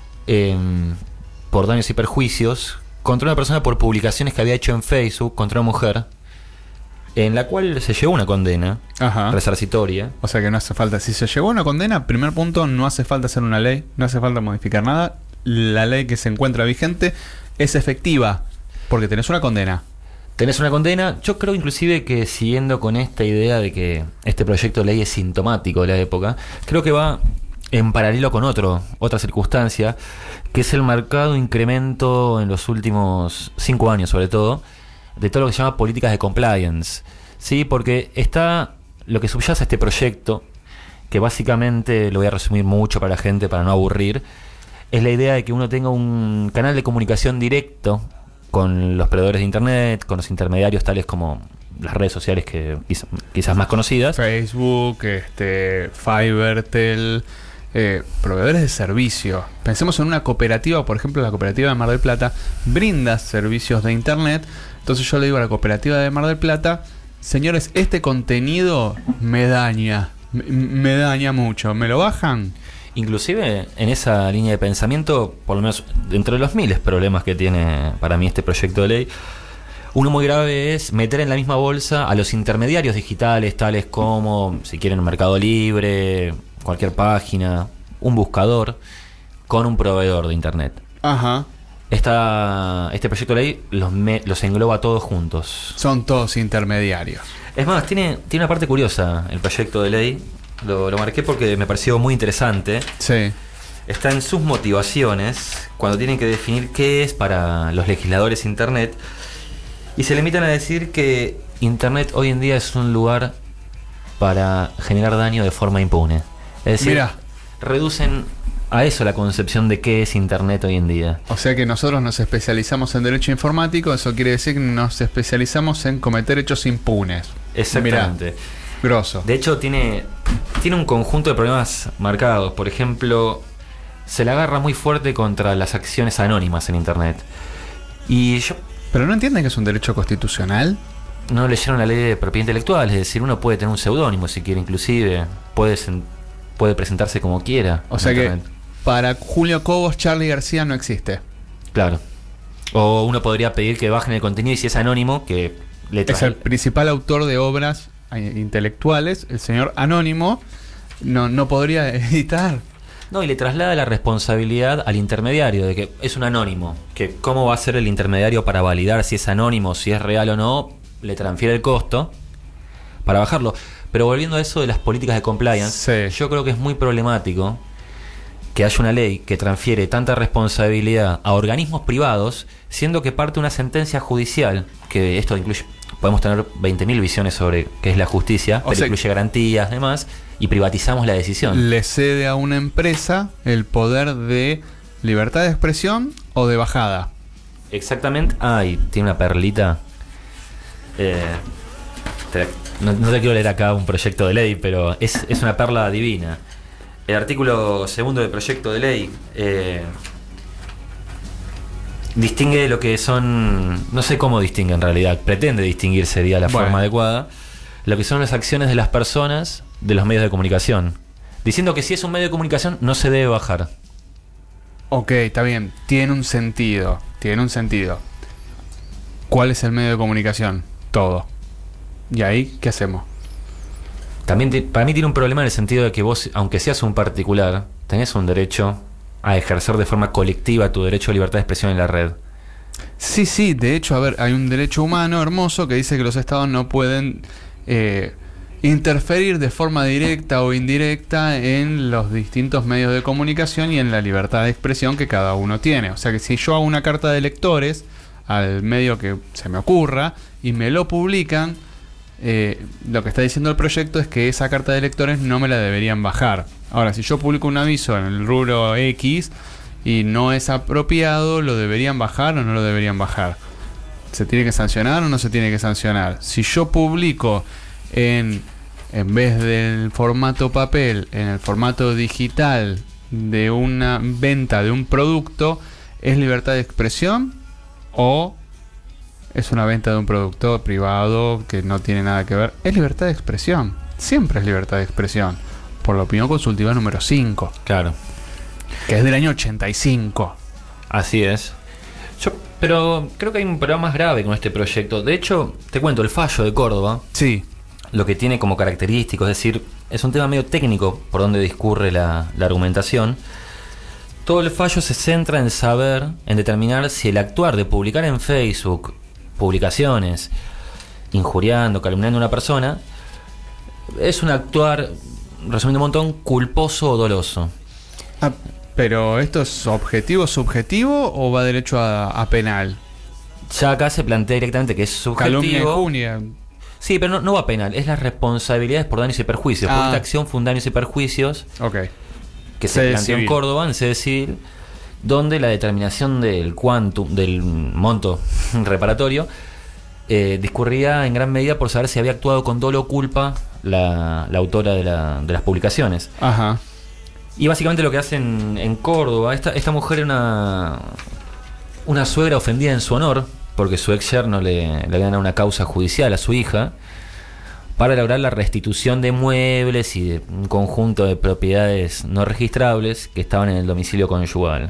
por daños y perjuicios contra una persona por publicaciones que había hecho en Facebook contra una mujer, en la cual se llevó una condena resarcitoria. O sea que no hace falta, si se llevó una condena, primer punto, no hace falta hacer una ley, no hace falta modificar nada. La ley que se encuentra vigente es efectiva, porque tenés una condena. Tenés una condena. Yo creo inclusive que, siguiendo con esta idea de que este proyecto de ley es sintomático de la época, creo que va en paralelo con otra circunstancia, que es el marcado incremento en los últimos 5 años, sobre todo, de todo lo que se llama políticas de compliance. Sí, porque está lo que subyace este proyecto, que básicamente, lo voy a resumir mucho para la gente, para no aburrir, es la idea de que uno tenga un canal de comunicación directo con los proveedores de Internet, con los intermediarios tales como las redes sociales que quizás más conocidas. Facebook, Fivertel, proveedores de servicio. Pensemos en una cooperativa, por ejemplo, la cooperativa de Mar del Plata brinda servicios de Internet. Entonces yo le digo a la cooperativa de Mar del Plata: señores, este contenido me daña mucho, ¿me lo bajan? Inclusive en esa línea de pensamiento, por lo menos dentro de los miles problemas que tiene para mí este proyecto de ley, uno muy grave es meter en la misma bolsa a los intermediarios digitales, tales como, si quieren, Mercado Libre, cualquier página, un buscador, con un proveedor de Internet. Ajá. Este proyecto de ley los engloba todos juntos. Son todos intermediarios. Es más, tiene una parte curiosa el proyecto de ley. Lo marqué porque me pareció muy interesante. Sí. Está en sus motivaciones, cuando tienen que definir qué es para los legisladores Internet. Y se limitan a decir que Internet hoy en día es un lugar para generar daño de forma impune. Es decir, mirá, reducen a eso la concepción de qué es Internet hoy en día. O sea que nosotros nos especializamos en derecho informático. Eso quiere decir que nos especializamos en cometer hechos impunes. Exactamente. Mirá, grosso. De hecho, tiene un conjunto de problemas marcados. Por ejemplo, se la agarra muy fuerte contra las acciones anónimas en Internet. ¿Pero no entienden que es un derecho constitucional? No leyeron la ley de propiedad intelectual. Es decir, uno puede tener un seudónimo si quiere, inclusive. Puede presentarse como quiera. O sea que para Julio Cobos, Charly García no existe. Claro. O uno podría pedir que bajen el contenido, y si es anónimo, que es el principal autor de obras intelectuales, el señor anónimo no podría editar. No, y le traslada la responsabilidad al intermediario, de que es un anónimo, que cómo va a ser el intermediario para validar si es anónimo, si es real o no, le transfiere el costo para bajarlo. Pero volviendo a eso de las políticas de compliance, yo creo que es muy problemático que haya una ley que transfiere tanta responsabilidad a organismos privados, siendo que parte una sentencia judicial, que esto incluye, podemos tener 20.000 visiones sobre qué es la justicia, pero incluye garantías y demás, y privatizamos la decisión. Le cede a una empresa el poder de libertad de expresión o de bajada. Exactamente. Ay, tiene una perlita. No te quiero leer acá un proyecto de ley, pero es una perla divina. El artículo 2 del proyecto de ley distingue lo que son, no sé cómo distingue en realidad, pretende distinguir, sería la forma adecuada, lo que son las acciones de las personas de los medios de comunicación, diciendo que si es un medio de comunicación no se debe bajar. Ok, está bien, tiene un sentido. ¿Cuál es el medio de comunicación? Todo. ¿Y ahí qué hacemos? También para mí tiene un problema en el sentido de que vos, aunque seas un particular, tenés un derecho a ejercer de forma colectiva tu derecho a libertad de expresión en la red. Sí, de hecho, a ver, hay un derecho humano hermoso que dice que los estados no pueden interferir de forma directa o indirecta en los distintos medios de comunicación y en la libertad de expresión que cada uno tiene. O sea que si yo hago una carta de lectores al medio que se me ocurra y me lo publican, lo que está diciendo el proyecto es que esa carta de lectores no me la deberían bajar. Ahora, si yo publico un aviso en el rubro X y no es apropiado, ¿lo deberían bajar o no lo deberían bajar? ¿Se tiene que sancionar o no se tiene que sancionar? Si yo publico en vez del formato papel, en el formato digital de una venta de un producto, ¿es libertad de expresión o es una venta de un producto privado que no tiene nada que ver? Es libertad de expresión. Siempre es libertad de expresión. Por la opinión consultiva número 5. Claro. Que es del año 85. Así es. Pero creo que hay un problema más grave con este proyecto. De hecho, te cuento, el fallo de Córdoba. Sí. Lo que tiene como característico, es decir, es un tema medio técnico por donde discurre la argumentación. Todo el fallo se centra en saber, en determinar si el actuar de publicar en Facebook publicaciones injuriando, calumniando a una persona, es un actuar, resumiendo un montón, culposo o doloso. Pero ¿esto es objetivo, subjetivo o va derecho a penal? Ya acá se plantea directamente que es subjetivo. Calumnia, injuria. Sí, pero no va a penal, es las responsabilidades por daños y perjuicios. Porque esta acción fue un daños y perjuicios que se planteó en Córdoba, en sede civil, donde la determinación del quantum, del monto reparatorio, discurría en gran medida por saber si había actuado con dolo o culpa la autora de las publicaciones. Ajá. Y básicamente lo que hacen en Córdoba, esta mujer era una suegra ofendida en su honor, porque su ex yerno le había dado una causa judicial a su hija para lograr la restitución de muebles y de un conjunto de propiedades no registrables que estaban en el domicilio conyugal.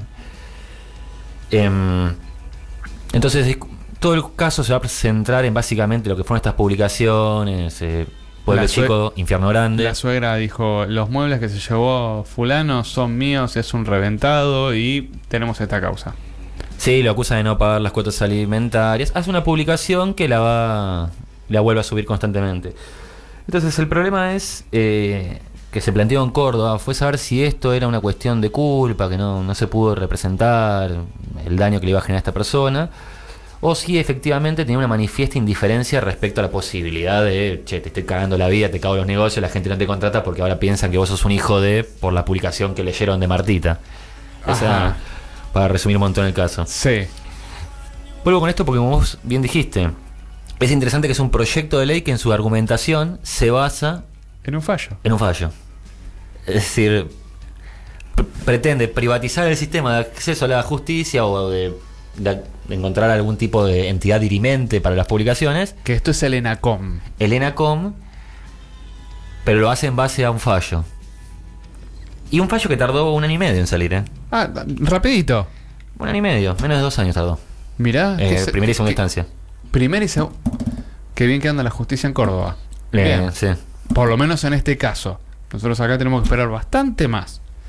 Entonces todo el caso se va a centrar en básicamente lo que fueron estas publicaciones, Pueblo Chico, Infierno Grande. La suegra dijo: los muebles que se llevó fulano son míos, es un reventado y tenemos esta causa. Sí, lo acusa de no pagar las cuotas alimentarias. Hace una publicación que la vuelve a subir constantemente. Entonces el problema es que se planteó en Córdoba fue saber si esto era una cuestión de culpa, que no se pudo representar el daño que le iba a generar a esta persona, o si efectivamente tenía una manifiesta indiferencia respecto a la posibilidad de, che, te estoy cagando la vida, te cago los negocios, la gente no te contrata porque ahora piensan que vos sos un hijo de, por la publicación que leyeron de Martita. Esa, para resumir un montón el caso. Sí. Vuelvo con esto porque, como vos bien dijiste, es interesante que es un proyecto de ley que en su argumentación se basa en un fallo. Es decir, pretende privatizar el sistema de acceso a la justicia o de encontrar algún tipo de entidad dirimente para las publicaciones. Que esto es el ENACOM. El ENACOM, pero lo hace en base a un fallo. Y un fallo que tardó 1 año y medio en salir, rapidito. 1 año y medio, menos de 2 años tardó. Mirá. Primera y segunda instancia. Primera y segunda. Qué bien que anda la justicia en Córdoba. Sí. Por lo menos en este caso. Nosotros acá tenemos que esperar bastante más.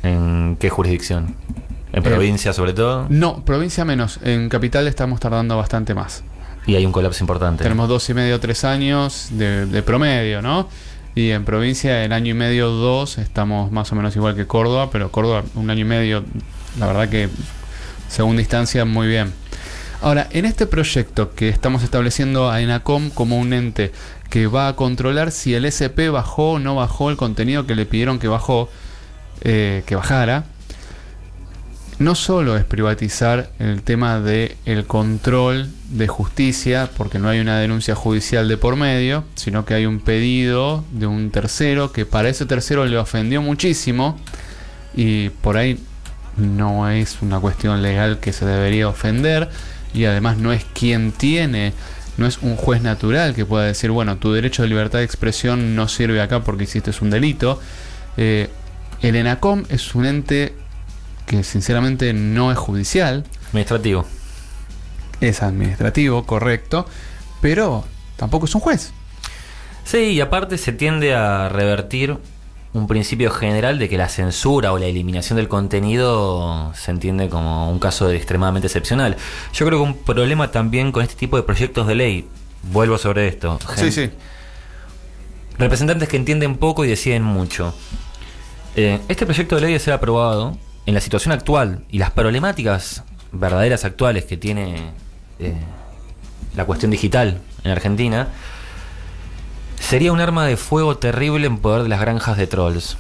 ¿En qué jurisdicción? ¿En provincia sobre todo? No, provincia menos. En capital estamos tardando bastante más. Y hay un colapso importante. Tenemos 2,5 o 3 años de promedio, ¿no? Y en provincia, el año y medio, 2, estamos más o menos igual que Córdoba, pero Córdoba, 1 año y medio, la verdad que, según distancia, muy bien. Ahora, en este proyecto que estamos estableciendo a ENACOM como un ente que va a controlar si el SP bajó o no bajó el contenido que le pidieron que bajara, no solo es privatizar el tema del control de justicia, porque no hay una denuncia judicial de por medio, sino que hay un pedido de un tercero que para ese tercero le ofendió muchísimo y por ahí no es una cuestión legal que se debería ofender, y además no es no es un juez natural que pueda decir, bueno, tu derecho de libertad de expresión no sirve acá porque hiciste un delito. El ENACOM es un ente que sinceramente no es judicial. Administrativo. Es administrativo, correcto, pero tampoco es un juez. Sí, y aparte se tiende a revertir un principio general de que la censura o la eliminación del contenido se entiende como un caso extremadamente excepcional. Yo creo que un problema también con este tipo de proyectos de ley, vuelvo sobre esto, sí. Representantes que entienden poco y deciden mucho. Este proyecto de ley, de ser aprobado en la situación actual y las problemáticas verdaderas actuales que tiene la cuestión digital en Argentina, sería un arma de fuego terrible en poder de las granjas de trolls.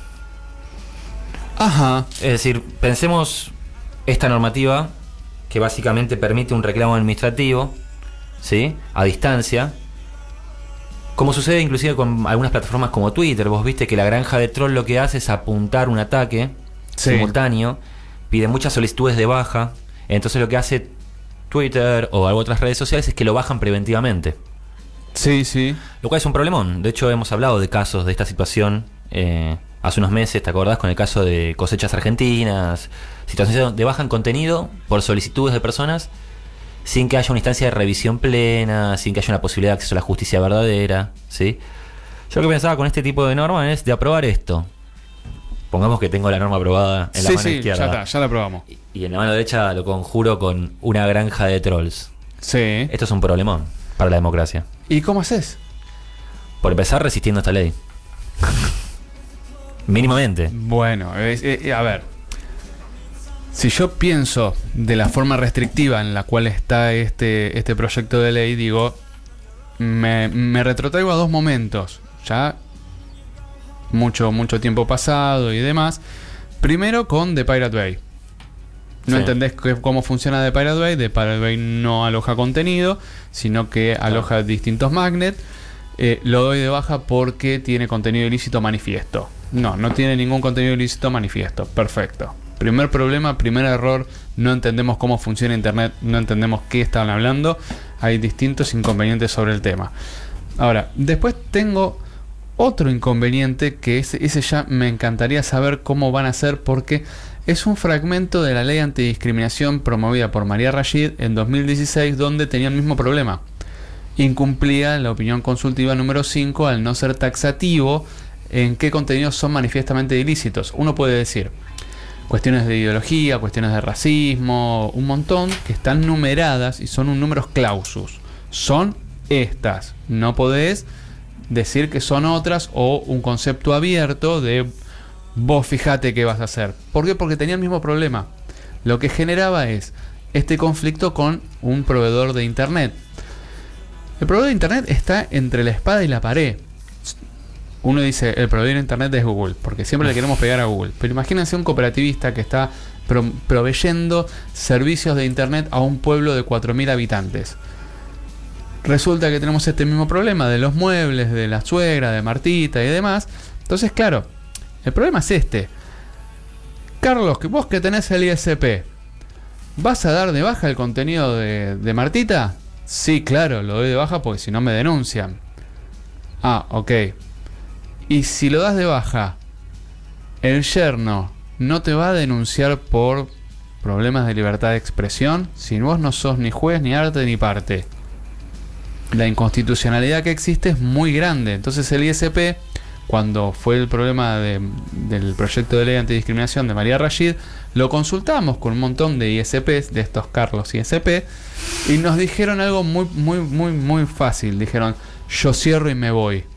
Ajá. Es decir, pensemos esta normativa que básicamente permite un reclamo administrativo, ¿sí?, a distancia, como sucede inclusive con algunas plataformas como Twitter. Vos viste que la granja de troll lo que hace es apuntar un ataque simultáneo, pide muchas solicitudes de baja, entonces lo que hace Twitter o otras redes sociales es que lo bajan preventivamente. Sí. Lo cual es un problemón. De hecho, hemos hablado de casos de esta situación hace unos meses, ¿te acordás? Con el caso de Cosechas Argentinas, situaciones donde bajan contenido por solicitudes de personas sin que haya una instancia de revisión plena, sin que haya una posibilidad de acceso a la justicia verdadera, ¿sí? Yo lo que pensaba con este tipo de norma es de aprobar esto. Pongamos que tengo la norma aprobada en la mano izquierda. Ya la aprobamos. Y en la mano derecha lo conjuro con una granja de trolls. Sí. Esto es un problemón para la democracia. ¿Y cómo haces? Por empezar, resistiendo esta ley. Mínimamente. Bueno, a ver. Si yo pienso de la forma restrictiva en la cual está este proyecto de ley, digo, me retrotraigo a 2 momentos. Ya mucho tiempo pasado y demás. Primero con The Pirate Bay. No entendés cómo funciona The Pirate Bay. The Pirate Bay no aloja contenido, sino que aloja distintos magnets. Lo doy de baja porque tiene contenido ilícito manifiesto. No tiene ningún contenido ilícito manifiesto. Perfecto. Primer problema, primer error. No entendemos cómo funciona Internet, no entendemos qué están hablando. Hay distintos inconvenientes sobre el tema. Ahora, después tengo otro inconveniente que ese ya me encantaría saber cómo van a hacer, porque es un fragmento de la ley antidiscriminación promovida por María Rashid en 2016, donde tenía el mismo problema. Incumplía la opinión consultiva número 5 al no ser taxativo en qué contenidos son manifiestamente ilícitos. Uno puede decir cuestiones de ideología, cuestiones de racismo, un montón que están numeradas y son un números clausus. Son estas. No podés decir que son otras, o un concepto abierto de vos fijate qué vas a hacer. ¿Por qué? Porque tenía el mismo problema. Lo que generaba es este conflicto con un proveedor de Internet. El proveedor de Internet está entre la espada y la pared. Uno dice, el proveedor de Internet es Google, porque siempre le queremos pegar a Google. Pero imagínense un cooperativista que está proveyendo servicios de Internet a un pueblo de 4.000 habitantes. Resulta que tenemos este mismo problema de los muebles, de la suegra, de Martita y demás. Entonces, claro, el problema es este. Carlos, vos que tenés el ISP, ¿vas a dar de baja el contenido de Martita? Sí, claro, lo doy de baja porque si no me denuncian. Ah, ok. Y si lo das de baja, el yerno no te va a denunciar por problemas de libertad de expresión si vos no sos ni juez, ni arte, ni parte. La inconstitucionalidad que existe es muy grande. Entonces el ISP cuando fue el problema del proyecto de ley antidiscriminación de María Rashid, lo consultamos con un montón de ISPs, de estos Carlos ISP, y nos dijeron algo muy fácil. Dijeron, yo cierro y me voy.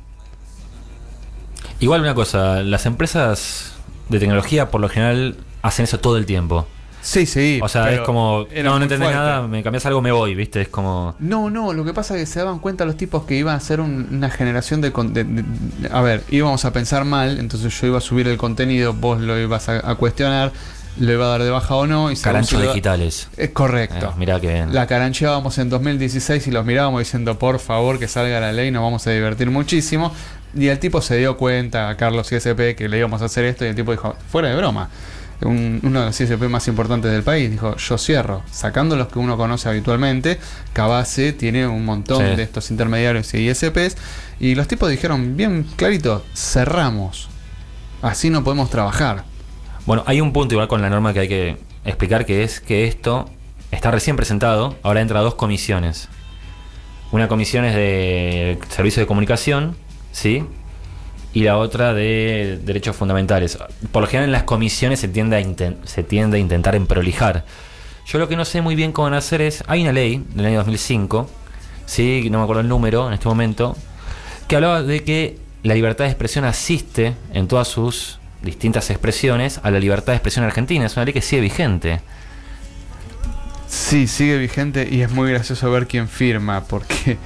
Igual una cosa, las empresas de tecnología por lo general hacen eso todo el tiempo. Sí. O sea, es como, no entendés nada, me cambias algo, me voy, ¿viste? Es como... No, lo que pasa es que se daban cuenta los tipos que iban a hacer una generación de a ver, íbamos a pensar mal, entonces yo iba a subir el contenido, vos lo ibas a cuestionar, lo iba a dar de baja o no. Y caranchos digitales. Es correcto. Mirá que bien. La carancheábamos en 2016 y los mirábamos diciendo, por favor, que salga la ley, nos vamos a divertir muchísimo. Y el tipo se dio cuenta, a Carlos ISP, que le íbamos a hacer esto, y el tipo dijo, fuera de broma. Uno de los ISP más importantes del país dijo, yo cierro, sacando los que uno conoce habitualmente. Cabase tiene un montón de estos intermediarios y ISPs, y los tipos dijeron bien clarito, cerramos, así no podemos trabajar. Bueno, hay un punto igual con la norma que hay que explicar, que es que esto está recién presentado, ahora entra 2 comisiones. Una comisión es de servicio de comunicación, ¿sí? Y la otra de derechos fundamentales. Por lo general en las comisiones se tiende a intentar emprolijar. Yo lo que no sé muy bien cómo van a hacer es... Hay una ley del año 2005, ¿sí? No me acuerdo el número en este momento, que hablaba de que la libertad de expresión asiste en todas sus distintas expresiones a la libertad de expresión argentina. Es una ley que sigue vigente. Sí, sigue vigente, y es muy gracioso ver quién firma, porque...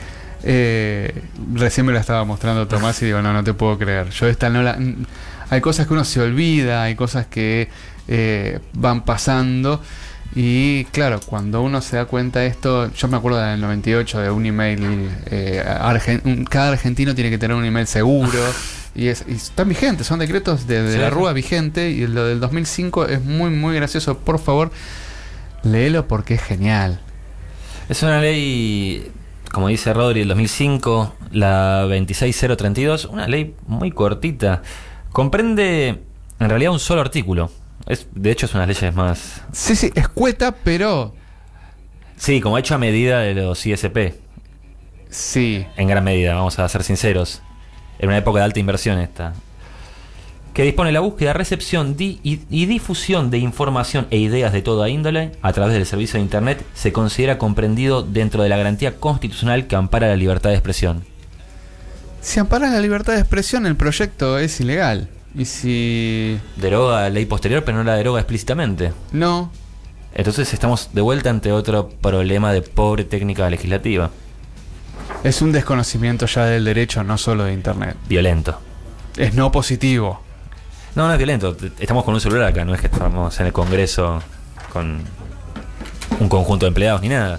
recién me la estaba mostrando Tomás y digo, no te puedo creer. Yo esta no la... Hay cosas que uno se olvida, hay cosas que van pasando, y claro, cuando uno se da cuenta de esto, yo me acuerdo del 98 de un email, cada argentino tiene que tener un email seguro, y están vigentes, son decretos de la Rúa vigente, y lo del 2005 es muy gracioso. Por favor, léelo porque es genial. Es una ley, como dice Rodri, del 2005, la 26032, una ley muy cortita. Comprende en realidad un solo artículo. De hecho es una de las leyes más... Sí, escueta, pero... Sí, como hecho a medida de los ISP. Sí. En gran medida, vamos a ser sinceros. En una época de alta inversión esta. Que dispone la búsqueda, recepción y difusión de información e ideas de toda índole a través del servicio de Internet, se considera comprendido dentro de la garantía constitucional que ampara la libertad de expresión. Si amparas la libertad de expresión, el proyecto es ilegal. Y si... Deroga la ley posterior, pero no la deroga explícitamente. No. Entonces estamos de vuelta ante otro problema de pobre técnica legislativa. Es un desconocimiento ya del derecho, no solo de Internet. Violento. Es no positivo. No es violento. Estamos con un celular acá, no es que estamos en el Congreso con un conjunto de empleados ni nada.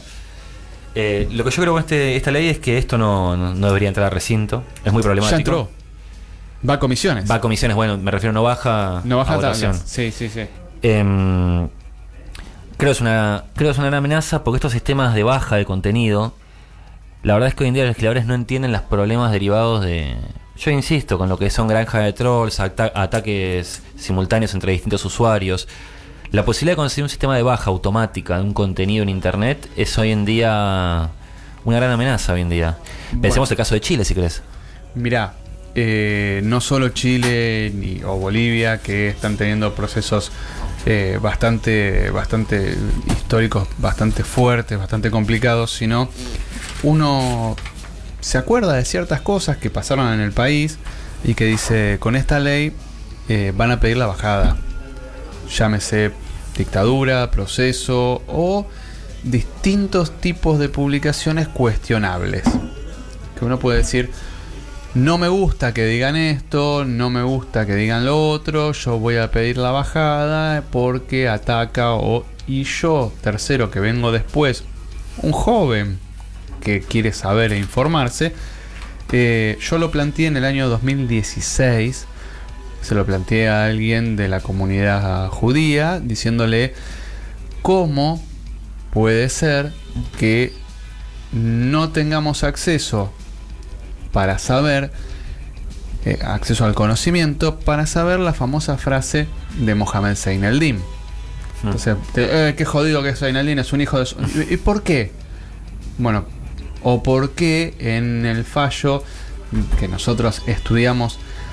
Lo que yo creo con esta ley es que esto no debería entrar a recinto. Es muy problemático. Ya entró. Va a comisiones. Bueno, me refiero, no baja a votación. Sí. Creo que es una gran amenaza, porque estos sistemas de baja de contenido, la verdad es que hoy en día los legisladores no entienden los problemas derivados de... Yo insisto, con lo que son granjas de trolls, ataques simultáneos entre distintos usuarios. La posibilidad de conseguir un sistema de baja automática de un contenido en Internet es hoy en día una gran amenaza hoy en día. Pensemos el caso de Chile, si querés. Mirá, no solo Chile o Bolivia, que están teniendo procesos bastante históricos, bastante fuertes, bastante complicados, sino uno se acuerda de ciertas cosas que pasaron en el país y que dice, con esta ley van a pedir la bajada, llámese dictadura, proceso o distintos tipos de publicaciones cuestionables, que uno puede decir, no me gusta que digan esto, no me gusta que digan lo otro, yo voy a pedir la bajada porque ataca y yo, tercero, que vengo después, un joven que quiere saber e informarse, yo lo planteé en el año 2016, se lo planteé a alguien de la comunidad judía, diciéndole cómo puede ser que no tengamos acceso para saber, acceso al conocimiento, para saber la famosa frase de Mohamed Zaineldin. Entonces, qué jodido que es Zaineldin, es un hijo de... ¿Y por qué? Bueno, o por qué en el fallo que nosotros estudiamos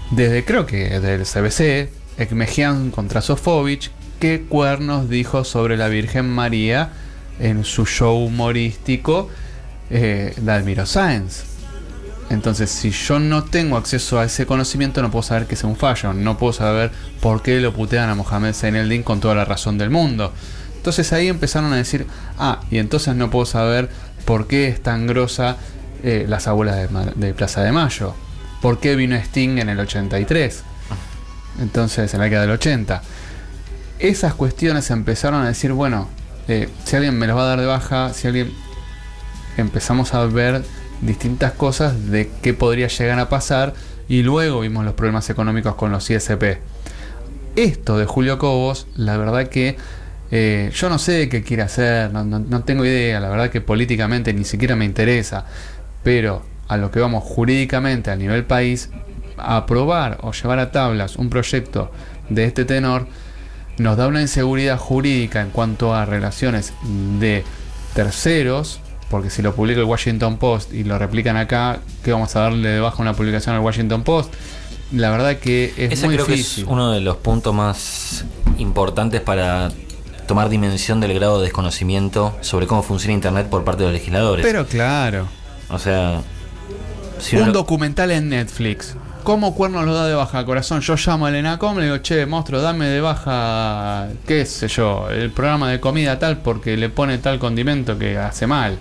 desde creo que del CBC, Ekmejian contra Sofovich, qué cuernos dijo sobre la Virgen María en su show humorístico Dalmiro Sáenz. Entonces, si yo no tengo acceso a ese conocimiento, no puedo saber que es un fallo, no puedo saber por qué lo putean a Mohamed Zaineldin con toda la razón del mundo. Entonces ahí empezaron a decir, y entonces no puedo saber por qué es tan grosa las abuelas de Plaza de Mayo, por qué vino Sting en el 83, entonces en la década del 80. Esas cuestiones empezaron a decir, bueno, si alguien me los va a dar de baja, si alguien... Empezamos a ver distintas cosas de qué podría llegar a pasar, y luego vimos los problemas económicos con los ISP. Esto de Julio Cobos, la verdad que yo no sé qué quiere hacer, no tengo idea, la verdad que políticamente ni siquiera me interesa, pero a lo que vamos jurídicamente a nivel país, aprobar o llevar a tablas un proyecto de este tenor nos da una inseguridad jurídica en cuanto a relaciones de terceros, porque si lo publica el Washington Post y lo replican acá, ¿qué vamos a darle de baja una publicación al Washington Post? La verdad que es ese muy creo difícil. Que es uno de los puntos más importantes para tomar dimensión del grado de desconocimiento sobre cómo funciona Internet por parte de los legisladores. Pero claro. O sea, si un documental en Netflix. ¿Cómo Cuernos lo da de baja, corazón? Yo llamo al ENACOM, le digo, che, monstruo, dame de baja, qué sé yo, el programa de comida tal porque le pone tal condimento que hace mal.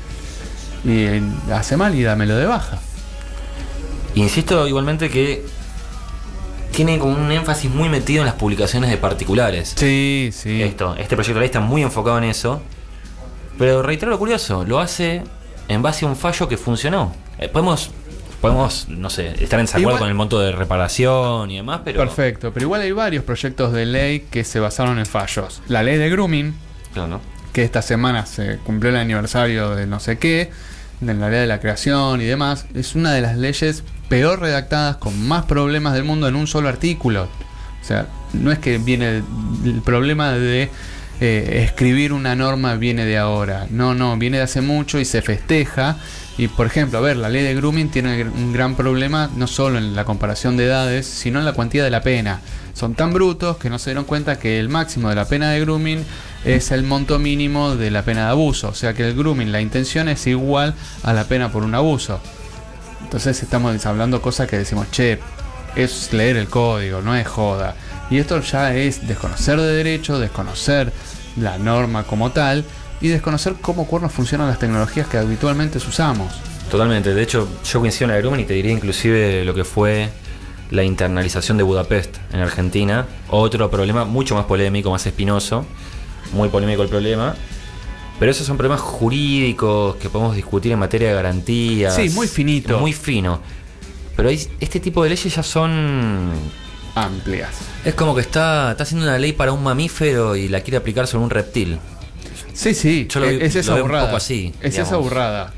Y hace mal y dámelo de baja. Insisto igualmente que tiene como un énfasis muy metido en las publicaciones de particulares. Sí, sí. Este proyecto de ley está muy enfocado en eso. Pero reitero lo curioso, lo hace en base a un fallo que funcionó. Podemos, no sé, estar en desacuerdo igual, con el monto de reparación y demás, pero... Perfecto, pero igual hay varios proyectos de ley que se basaron en fallos. La ley de grooming, claro, que esta semana se cumplió el aniversario de no sé qué, de la ley de la creación y demás, es una de las leyes peor redactadas, con más problemas del mundo en un solo artículo. O sea, no es que viene el problema de escribir una norma viene de ahora, no, viene de hace mucho y se festeja. Y por ejemplo, a ver, la ley de grooming tiene un gran problema no solo en la comparación de edades, sino en la cuantía de la pena. Son tan brutos que no se dieron cuenta que el máximo de la pena de grooming es el monto mínimo de la pena de abuso. O sea que el grooming, la intención es igual a la pena por un abuso. Entonces estamos hablando cosas que decimos, che, es leer el código, no es joda. Y esto ya es desconocer de derecho, desconocer la norma como tal y desconocer cómo cuernos funcionan las tecnologías que habitualmente usamos. Totalmente, de hecho yo coincido en la grooming y te diría inclusive lo que fue la internalización de Budapest en Argentina. Otro problema mucho más polémico, más espinoso, muy polémico el problema. Pero esos son problemas jurídicos que podemos discutir en materia de garantías. Sí, muy finito. Muy fino. Pero este tipo de leyes ya son amplias. Es como que está haciendo una ley para un mamífero y la quiere aplicar sobre un reptil. Sí, yo es esa burrada. Un poco así, es esa burrada.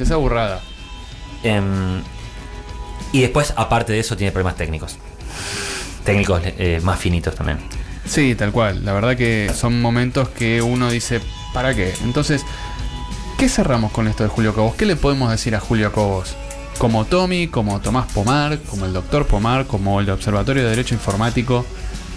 Y después, aparte de eso, tiene problemas técnicos. Técnicos más finitos también. Sí, tal cual. La verdad que son momentos que uno dice, ¿para qué? Entonces, ¿qué cerramos con esto de Julio Cobos? ¿Qué le podemos decir a Julio Cobos? Como Tommy, como Tomás Pomar, como el doctor Pomar, como el Observatorio de Derecho Informático.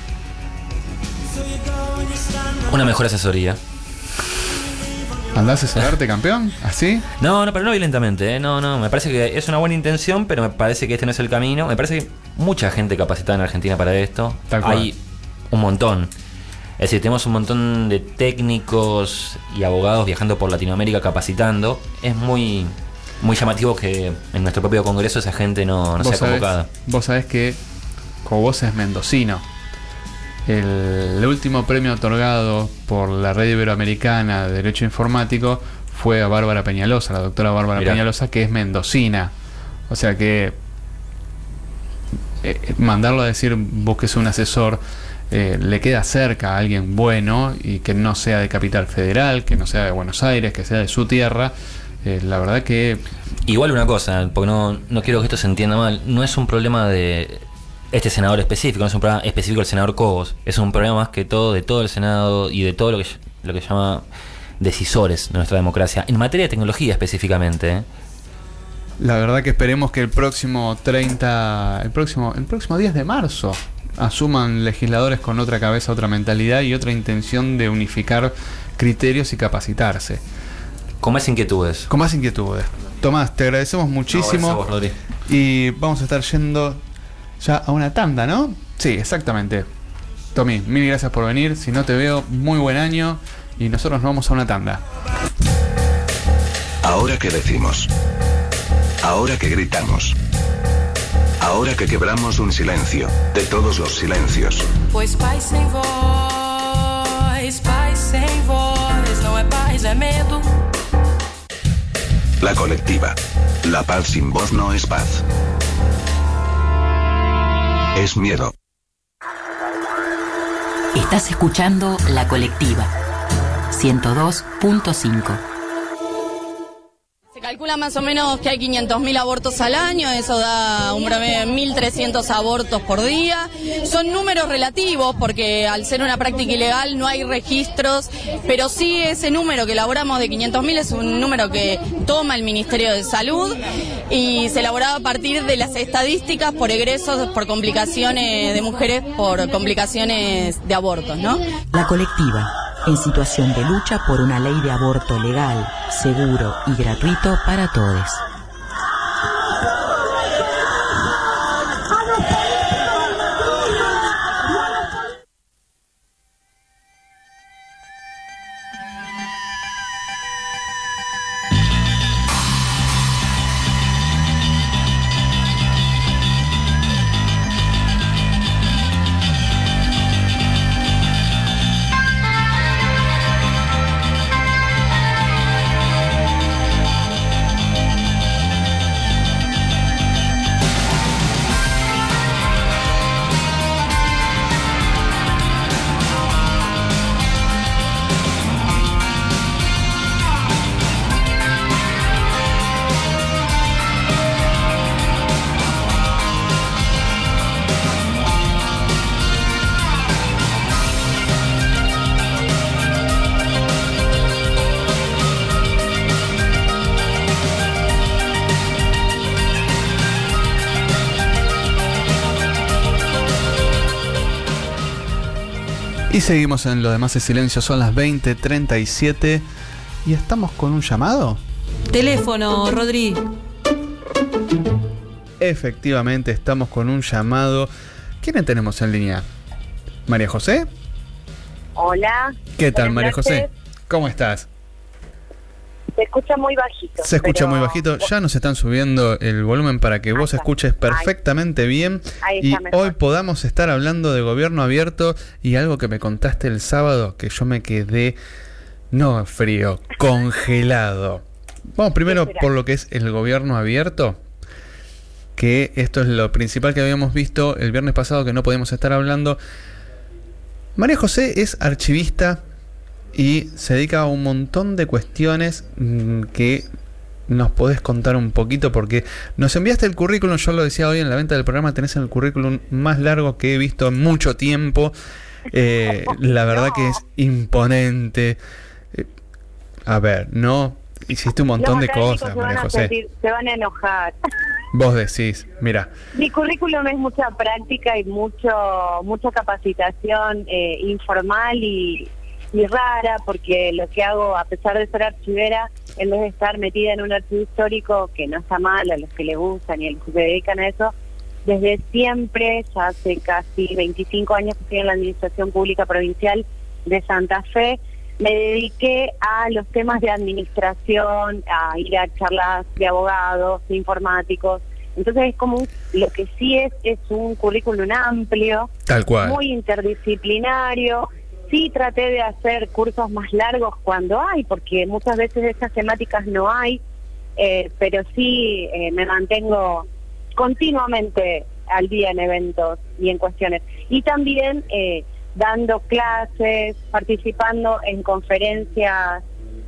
Una mejor asesoría. ¿Andás a asesorarte, campeón? ¿Así? No, pero no violentamente, No, me parece que es una buena intención, pero me parece que este no es el camino. Me parece que mucha gente capacitada en Argentina para esto. Tal cual. Hay un montón. Es decir, tenemos un montón de técnicos y abogados viajando por Latinoamérica capacitando. Es muy llamativo que en nuestro propio congreso esa gente no sea convocada. Vos sabés que Cobos es mendocino. El último premio otorgado por la Red Iberoamericana de Derecho Informático fue a Bárbara Peñalosa, la doctora Bárbara Peñalosa, que es mendocina. O sea que mandarlo a decir búsquese un asesor le queda cerca a alguien bueno y que no sea de Capital Federal, que no sea de Buenos Aires, que sea de su tierra. La verdad que... Igual una cosa, porque no quiero que esto se entienda mal, no es un problema de este senador específico, no es un problema específico del senador Cobos, es un problema más que todo de todo el Senado y de todo lo que llama decisores de nuestra democracia, en materia de tecnología específicamente. La verdad que esperemos que el próximo 10 de marzo asuman legisladores con otra cabeza, otra mentalidad y otra intención de unificar criterios y capacitarse. Con más inquietudes. Con más inquietudes. Tomás, te agradecemos muchísimo. No, gracias a vos, Rodri. Y vamos a estar yendo ya a una tanda, ¿no? Sí, exactamente. Tommy, mil gracias por venir. Si no te veo, muy buen año. Y nosotros nos vamos a una tanda. Ahora que decimos. Ahora que gritamos. Ahora que quebramos un silencio, de todos los silencios. Pois paz sem voz, não é paz, é medo. La colectiva. La paz sin voz no es paz. Es miedo. Estás escuchando La Colectiva 102.5. Se calcula más o menos que hay 500.000 abortos al año, eso da un promedio de 1.300 abortos por día. Son números relativos porque al ser una práctica ilegal no hay registros, pero sí ese número que elaboramos de 500.000 es un número que toma el Ministerio de Salud y se elaboraba a partir de las estadísticas por egresos, por complicaciones de mujeres, por complicaciones de abortos, ¿no? La Colectiva, en situación de lucha por una ley de aborto legal, seguro y gratuito para todos. Y seguimos en Lo demás es silencio, son las 20:37 y estamos con un llamado. Teléfono, Rodri. Efectivamente, estamos con un llamado. ¿Quién tenemos en línea? ¿María José? Hola. ¿Qué tal, María noches. José? ¿Cómo estás? Se escucha muy bajito. Se escucha muy bajito. Ya nos están subiendo el volumen para que vos escuches perfectamente bien y hoy podamos estar hablando de gobierno abierto y algo que me contaste el sábado que yo me quedé, no frío, congelado. Vamos primero por lo que es el gobierno abierto, que esto es lo principal que habíamos visto el viernes pasado que no podíamos estar hablando. María José es archivista y se dedica a un montón de cuestiones que nos podés contar un poquito, porque nos enviaste el currículum, yo lo decía hoy en la venta del programa, tenés el currículum más largo que he visto en mucho tiempo, la verdad que es imponente. A ver, no, hiciste un montón de cosas, María José. Se van a enojar. Vos decís, mira. Mi currículum es mucha práctica y mucha capacitación informal y rara, porque lo que hago, a pesar de ser archivera, en vez de estar metida en un archivo histórico, que no está mal a los que les gustan y a los que se dedican a eso, desde siempre, ya hace casi 25 años que estoy en la Administración Pública Provincial de Santa Fe, me dediqué a los temas de administración, a ir a charlas de abogados, de informáticos. Entonces es como lo que sí es un currículum amplio, tal cual, muy interdisciplinario. Sí traté de hacer cursos más largos cuando hay, porque muchas veces de esas temáticas no hay, pero sí me mantengo continuamente al día en eventos y en cuestiones. Y también dando clases, participando en conferencias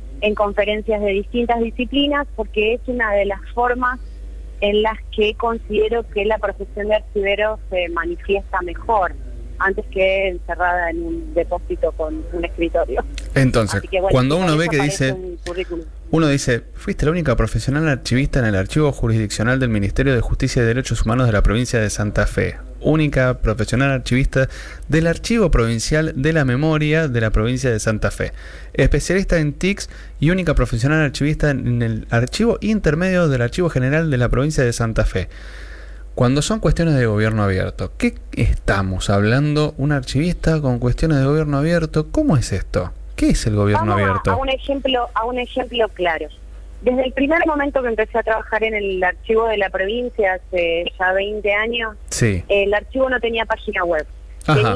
de distintas disciplinas, porque es una de las formas en las que considero que la profesión de archivero se manifiesta mejor, antes que encerrada en un depósito con un escritorio. Entonces, que, bueno, cuando uno ve que dice, Uno dice, fuiste la única profesional archivista en el archivo jurisdiccional del Ministerio de Justicia y Derechos Humanos de la provincia de Santa Fe. Única profesional archivista del Archivo Provincial de la Memoria de la provincia de Santa Fe. Especialista en TICs y única profesional archivista en el Archivo Intermedio del Archivo General de la provincia de Santa Fe. Cuando son cuestiones de gobierno abierto, ¿qué estamos hablando? ¿Un archivista con cuestiones de gobierno abierto? ¿Cómo es esto? ¿Qué es el gobierno abierto? A un ejemplo claro. Desde el primer momento que empecé a trabajar en el archivo de la provincia, hace ya 20 años, sí. El archivo no tenía página web. Ajá.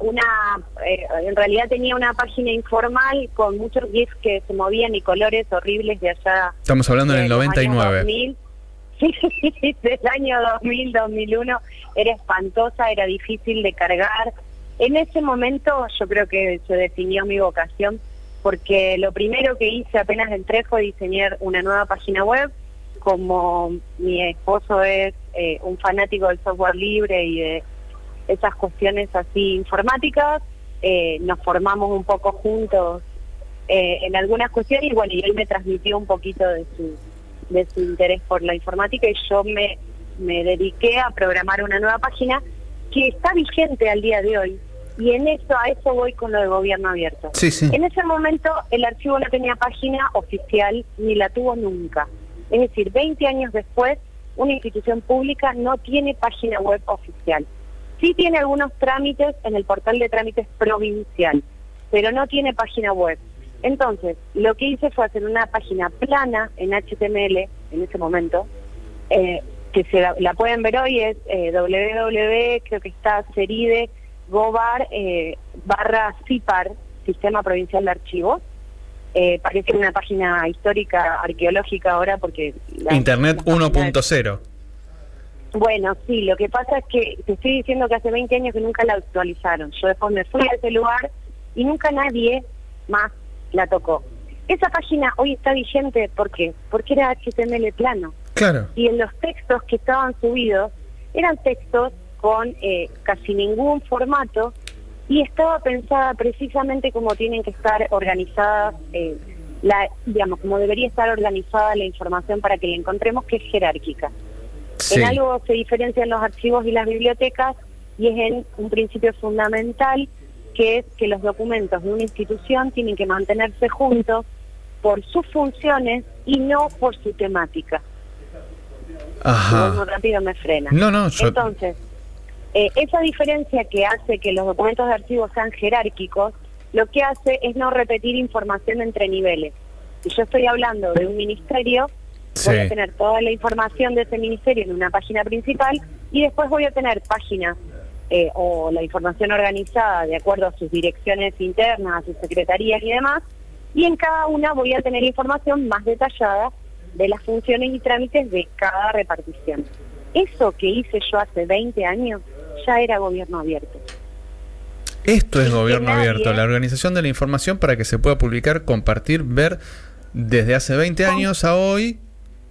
En realidad tenía una página informal con muchos GIFs que se movían y colores horribles de allá. Estamos hablando en el 99. 2000. Sí, del año 2000, 2001, era espantosa, era difícil de cargar. En ese momento yo creo que se definió mi vocación, porque lo primero que hice apenas entré fue diseñar una nueva página web. Como mi esposo es un fanático del software libre y de esas cuestiones así informáticas, nos formamos un poco juntos en algunas cuestiones, y bueno, y él me transmitió un poquito de su interés por la informática, y yo me dediqué a programar una nueva página que está vigente al día de hoy. Y a eso voy con lo de gobierno abierto. Sí, sí. En ese momento el archivo no tenía página oficial, ni la tuvo nunca. Es decir, 20 años después, una institución pública no tiene página web oficial. Sí tiene algunos trámites en el portal de trámites provincial, pero no tiene página web. Entonces, lo que hice fue hacer una página plana en HTML, en ese momento, que la pueden ver hoy, es www, creo que está Ceride, Gobar /CIPAR, Sistema Provincial de Archivos. Parece una página histórica, arqueológica ahora, porque... Internet 1.0. Bueno, sí, lo que pasa es que te estoy diciendo que hace 20 años que nunca la actualizaron. Yo después me fui a ese lugar y nunca nadie más la tocó. Esa página hoy está vigente, ¿por qué? Porque era HTML plano. Claro. Y en los textos que estaban subidos, eran textos con casi ningún formato, y estaba pensada precisamente como tienen que estar organizadas, digamos, como debería estar organizada la información para que la encontremos, que es jerárquica. Sí. En algo se diferencian los archivos y las bibliotecas, y es en un principio fundamental, que es que los documentos de una institución tienen que mantenerse juntos por sus funciones y no por su temática. Ajá. Muy rápido me frena. No, Entonces, esa diferencia que hace que los documentos de archivo sean jerárquicos, lo que hace es no repetir información entre niveles. Si yo estoy hablando de un ministerio, sí, voy a tener toda la información de ese ministerio en una página principal, y después voy a tener páginas o la información organizada de acuerdo a sus direcciones internas, a sus secretarías y demás, y en cada una voy a tener información más detallada de las funciones y trámites de cada repartición. Eso que hice yo hace 20 años ya era gobierno abierto. Esto es gobierno abierto, la organización de la información para que se pueda publicar, compartir, ver desde hace 20 años a hoy.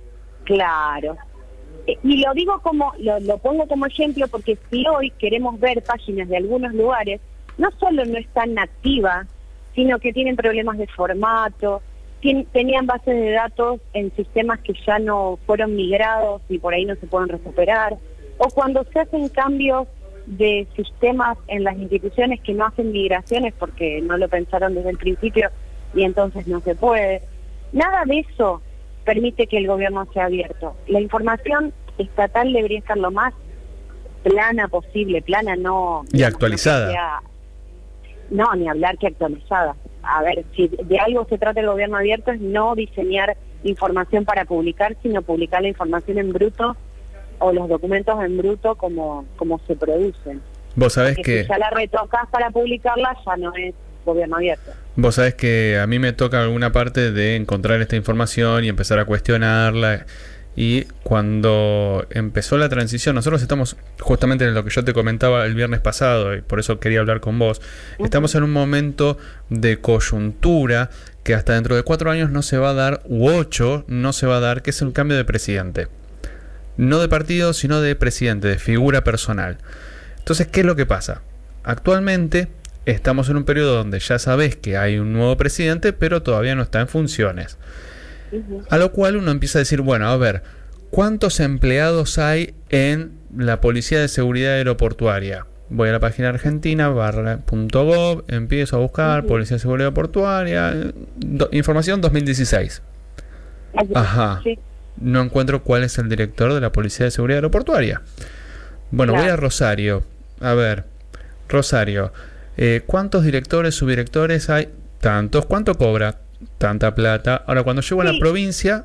Claro. Y lo digo lo pongo como ejemplo, porque si hoy queremos ver páginas de algunos lugares, no solo no están activas, sino que tienen problemas de formato, tenían bases de datos en sistemas que ya no fueron migrados y por ahí no se pueden recuperar, o cuando se hacen cambios de sistemas en las instituciones que no hacen migraciones porque no lo pensaron desde el principio y entonces no se puede. Nada de eso permite que el gobierno sea abierto. La información estatal debería estar lo más plana posible, plana no... Y actualizada. No, ni hablar que actualizada. A ver, si de algo se trata el gobierno abierto es no diseñar información para publicar, sino publicar la información en bruto o los documentos en bruto como se producen. Vos sabés que si ya la retocás para publicarla, ya no es gobierno abierto. Vos sabés que a mí me toca alguna parte de encontrar esta información y empezar a cuestionarla. Y cuando empezó la transición, nosotros estamos justamente en lo que yo te comentaba el viernes pasado, y por eso quería hablar con vos. Estamos en un momento de coyuntura que hasta dentro de 4 años no se va a dar, u 8 no se va a dar, que es un cambio de presidente. No de partido, sino de presidente, de figura personal. Entonces, ¿qué es lo que pasa? Actualmente estamos en un periodo donde ya sabés que hay un nuevo presidente, pero todavía no está en funciones. A lo cual uno empieza a decir, bueno, a ver, ¿cuántos empleados hay en la Policía de Seguridad Aeroportuaria? Voy a la página argentina, /.gov, empiezo a buscar Policía de Seguridad Aeroportuaria, información 2016. Ajá. Sí. No encuentro cuál es el director de la Policía de Seguridad Aeroportuaria. Bueno, voy a Rosario. A ver, Rosario, ¿cuántos directores, subdirectores hay? Tantos. ¿Cuánto cobra? Tanta plata. Ahora, cuando llego a la provincia,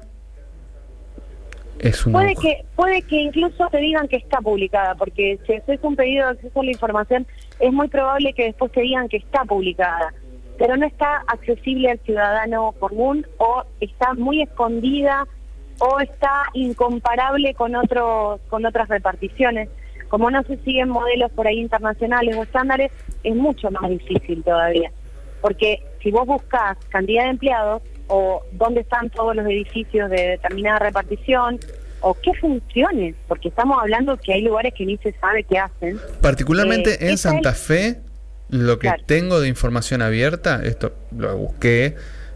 es un... Puede que incluso te digan que está publicada, porque si haces un pedido de acceso a la información, es muy probable que después te digan que está publicada, pero no está accesible al ciudadano común, o está muy escondida, o está incomparable con otras reparticiones. Como no se siguen modelos por ahí internacionales o estándares, es mucho más difícil todavía. Porque si vos buscas cantidad de empleados, o dónde están todos los edificios de determinada repartición, o qué funciones, porque estamos hablando que hay lugares que ni se sabe qué hacen. Particularmente en Santa Fe, lo que tengo de información abierta, esto lo busqué,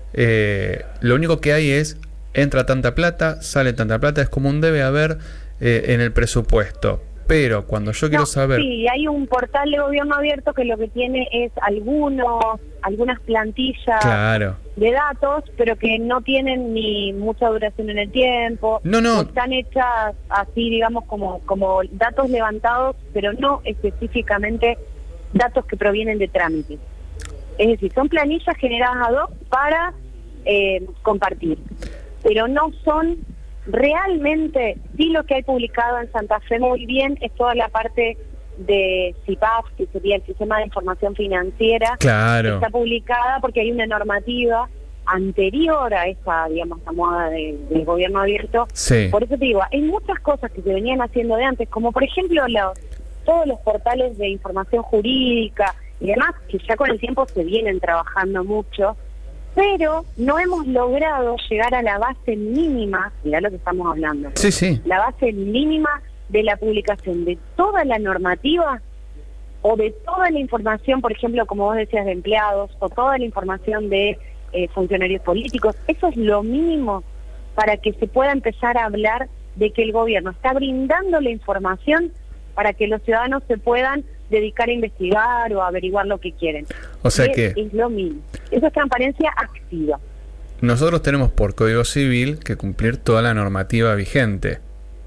lo único que hay es, entra tanta plata, sale tanta plata, es como un debe haber en el presupuesto. Pero cuando yo quiero saber... Sí, hay un portal de gobierno abierto que lo que tiene es algunas plantillas de datos, pero que no tienen ni mucha duración en el tiempo. No. Están hechas así, digamos, como datos levantados, pero no específicamente datos que provienen de trámites. Es decir, son planillas generadas ad hoc para compartir, pero no son... Realmente, sí, lo que hay publicado en Santa Fe muy bien es toda la parte de CIPAF, que sería el Sistema de Información Financiera. Claro. Está publicada porque hay una normativa anterior a esa, digamos, la moda del gobierno abierto. Sí. Por eso te digo, hay muchas cosas que se venían haciendo de antes, como por ejemplo todos los portales de información jurídica y demás, que ya con el tiempo se vienen trabajando mucho, pero no hemos logrado llegar a la base mínima, mirá lo que estamos hablando, la base mínima de la publicación de toda la normativa o de toda la información, por ejemplo, como vos decías, de empleados, o toda la información de funcionarios políticos. Eso es lo mínimo para que se pueda empezar a hablar de que el gobierno está brindando la información para que los ciudadanos se puedan dedicar a investigar o a averiguar lo que quieren. O sea que es lo mismo. Eso es transparencia activa. Nosotros tenemos por Código Civil que cumplir toda la normativa vigente.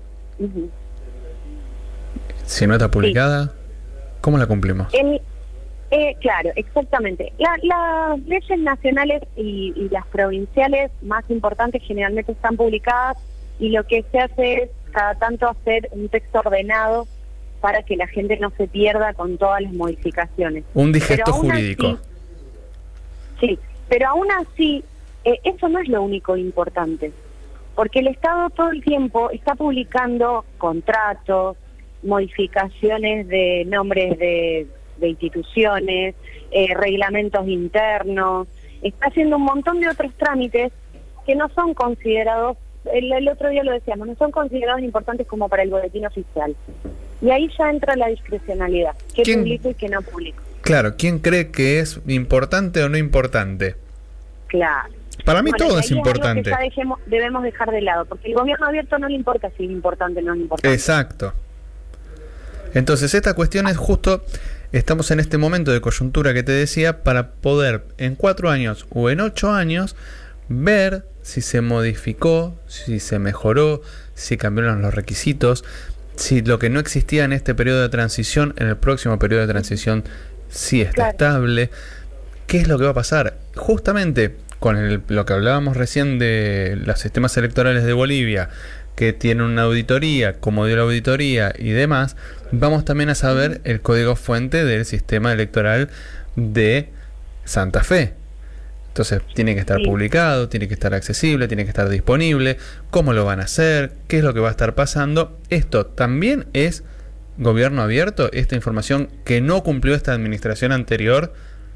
Si no está publicada, ¿cómo la cumplimos? Claro, exactamente. Las leyes nacionales y las provinciales más importantes generalmente están publicadas, y lo que se hace es cada tanto hacer un texto ordenado para que la gente no se pierda con todas las modificaciones. Un digesto jurídico. Sí, pero aún así, eso no es lo único importante, porque el Estado todo el tiempo está publicando contratos, modificaciones de nombres de instituciones, reglamentos internos, está haciendo un montón de otros trámites que no son considerados, el otro día lo decíamos, no son considerados importantes como para el boletín oficial. Y ahí ya entra la discrecionalidad, qué publico y qué no publico. Claro, ¿quién cree que es importante o no importante? Claro. Para mí todo es importante. Es algo que ya debemos dejar de lado, porque el gobierno abierto no le importa si es importante o no es importante. Exacto. Entonces, esta cuestión es justo, estamos en este momento de coyuntura que te decía, para poder en 4 años o en 8 años ver si se modificó, si se mejoró, si cambiaron los requisitos, si lo que no existía en este periodo de transición, en el próximo periodo de transición sí está estable. ¿Qué es lo que va a pasar? Justamente con lo que hablábamos recién de los sistemas electorales de Bolivia, que tienen una auditoría, como dio la auditoría y demás, vamos también a saber el código fuente del sistema electoral de Santa Fe. Entonces tiene que estar publicado, tiene que estar accesible, tiene que estar disponible. ¿Cómo lo van a hacer? ¿Qué es lo que va a estar pasando? Esto también es gobierno abierto, esta información que no cumplió esta administración anterior.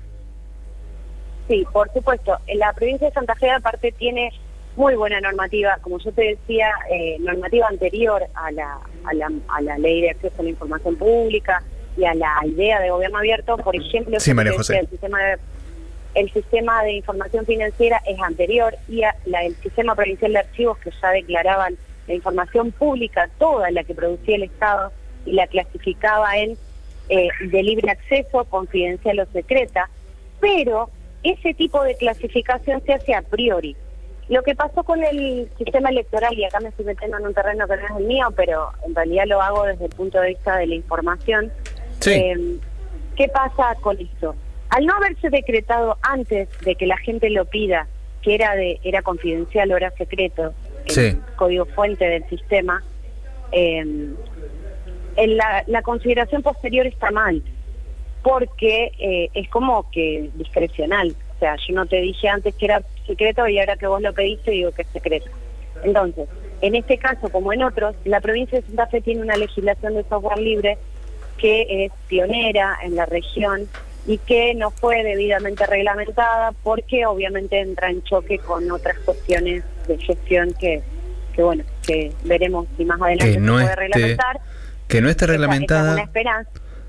Sí, por supuesto. La provincia de Santa Fe aparte tiene muy buena normativa, como yo te decía, normativa anterior a la ley de acceso a la información pública y a la idea de gobierno abierto. Por ejemplo, sí, María José. El sistema de... el sistema de información financiera es anterior y el sistema provincial de archivos, que ya declaraban la información pública, toda la que producía el Estado, y la clasificaba en de libre acceso, confidencial o secreta, pero ese tipo de clasificación se hace a priori. Lo que pasó con el sistema electoral, y acá me estoy metiendo en un terreno que no es el mío, pero en realidad lo hago desde el punto de vista de la información. Sí. ¿Qué pasa con esto? Al no haberse decretado antes de que la gente lo pida, que era confidencial o era secreto, el código fuente del sistema, la consideración posterior está mal, porque es como que discrecional. O sea, yo no te dije antes que era secreto y ahora que vos lo pediste digo que es secreto. Entonces, en este caso, como en otros, la provincia de Santa Fe tiene una legislación de software libre que es pionera en la región y que no fue debidamente reglamentada porque obviamente entra en choque con otras cuestiones de gestión que bueno, que veremos si más adelante se puede reglamentar. Que no esté reglamentada. Esa es una esperanza.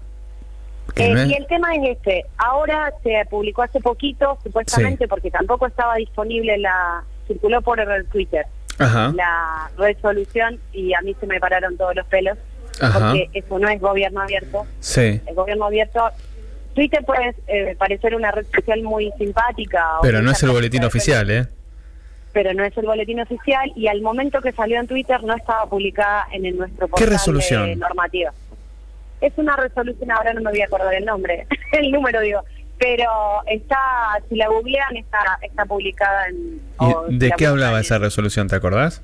Y el tema es ahora se publicó hace poquito, supuestamente, porque tampoco estaba disponible, circuló por el Twitter, la resolución, y a mí se me pararon todos los pelos, porque eso no es gobierno abierto. Sí. El gobierno abierto, Twitter puede parecer una red social muy simpática. Pero no es el boletín oficial, ¿eh? Pero no es el boletín oficial, y al momento que salió en Twitter no estaba publicada en nuestro portal. ¿Qué resolución? De normativa. Es una resolución, ahora no me voy a acordar el nombre, el número digo, pero está, si la googlean, está publicada en... ¿Y de qué hablaba esa resolución, te acordás?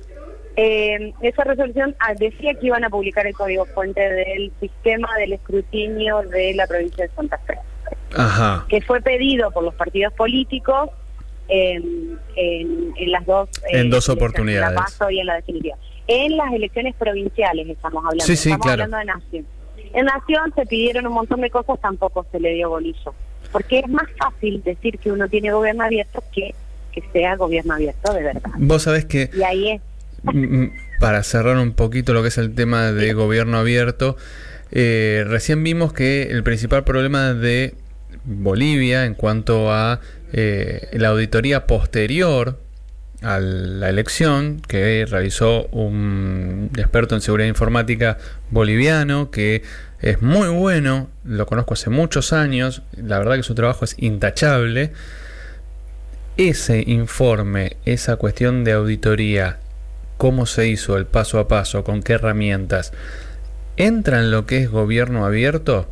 Esa resolución decía que iban a publicar el código fuente del sistema del escrutinio de la provincia de Santa Fe. Ajá. Que fue pedido por los partidos políticos en las dos... en dos oportunidades. En la PASO y en la definitiva. En las elecciones provinciales estamos hablando. Sí, estamos claro. hablando de Nación. En Nación se pidieron un montón de cosas, tampoco se le dio bolillo. Porque es más fácil decir que uno tiene gobierno abierto que sea gobierno abierto de verdad. Vos sabés que... Y ahí es... Para cerrar un poquito lo que es el tema de gobierno abierto, recién vimos que el principal problema de Bolivia en cuanto a la auditoría posterior a la elección que realizó un experto en seguridad informática boliviano, que es muy bueno, lo conozco hace muchos años, la verdad que su trabajo es intachable. Ese informe, esa cuestión de auditoría, cómo se hizo, el paso a paso, con qué herramientas, ¿entra en lo que es gobierno abierto?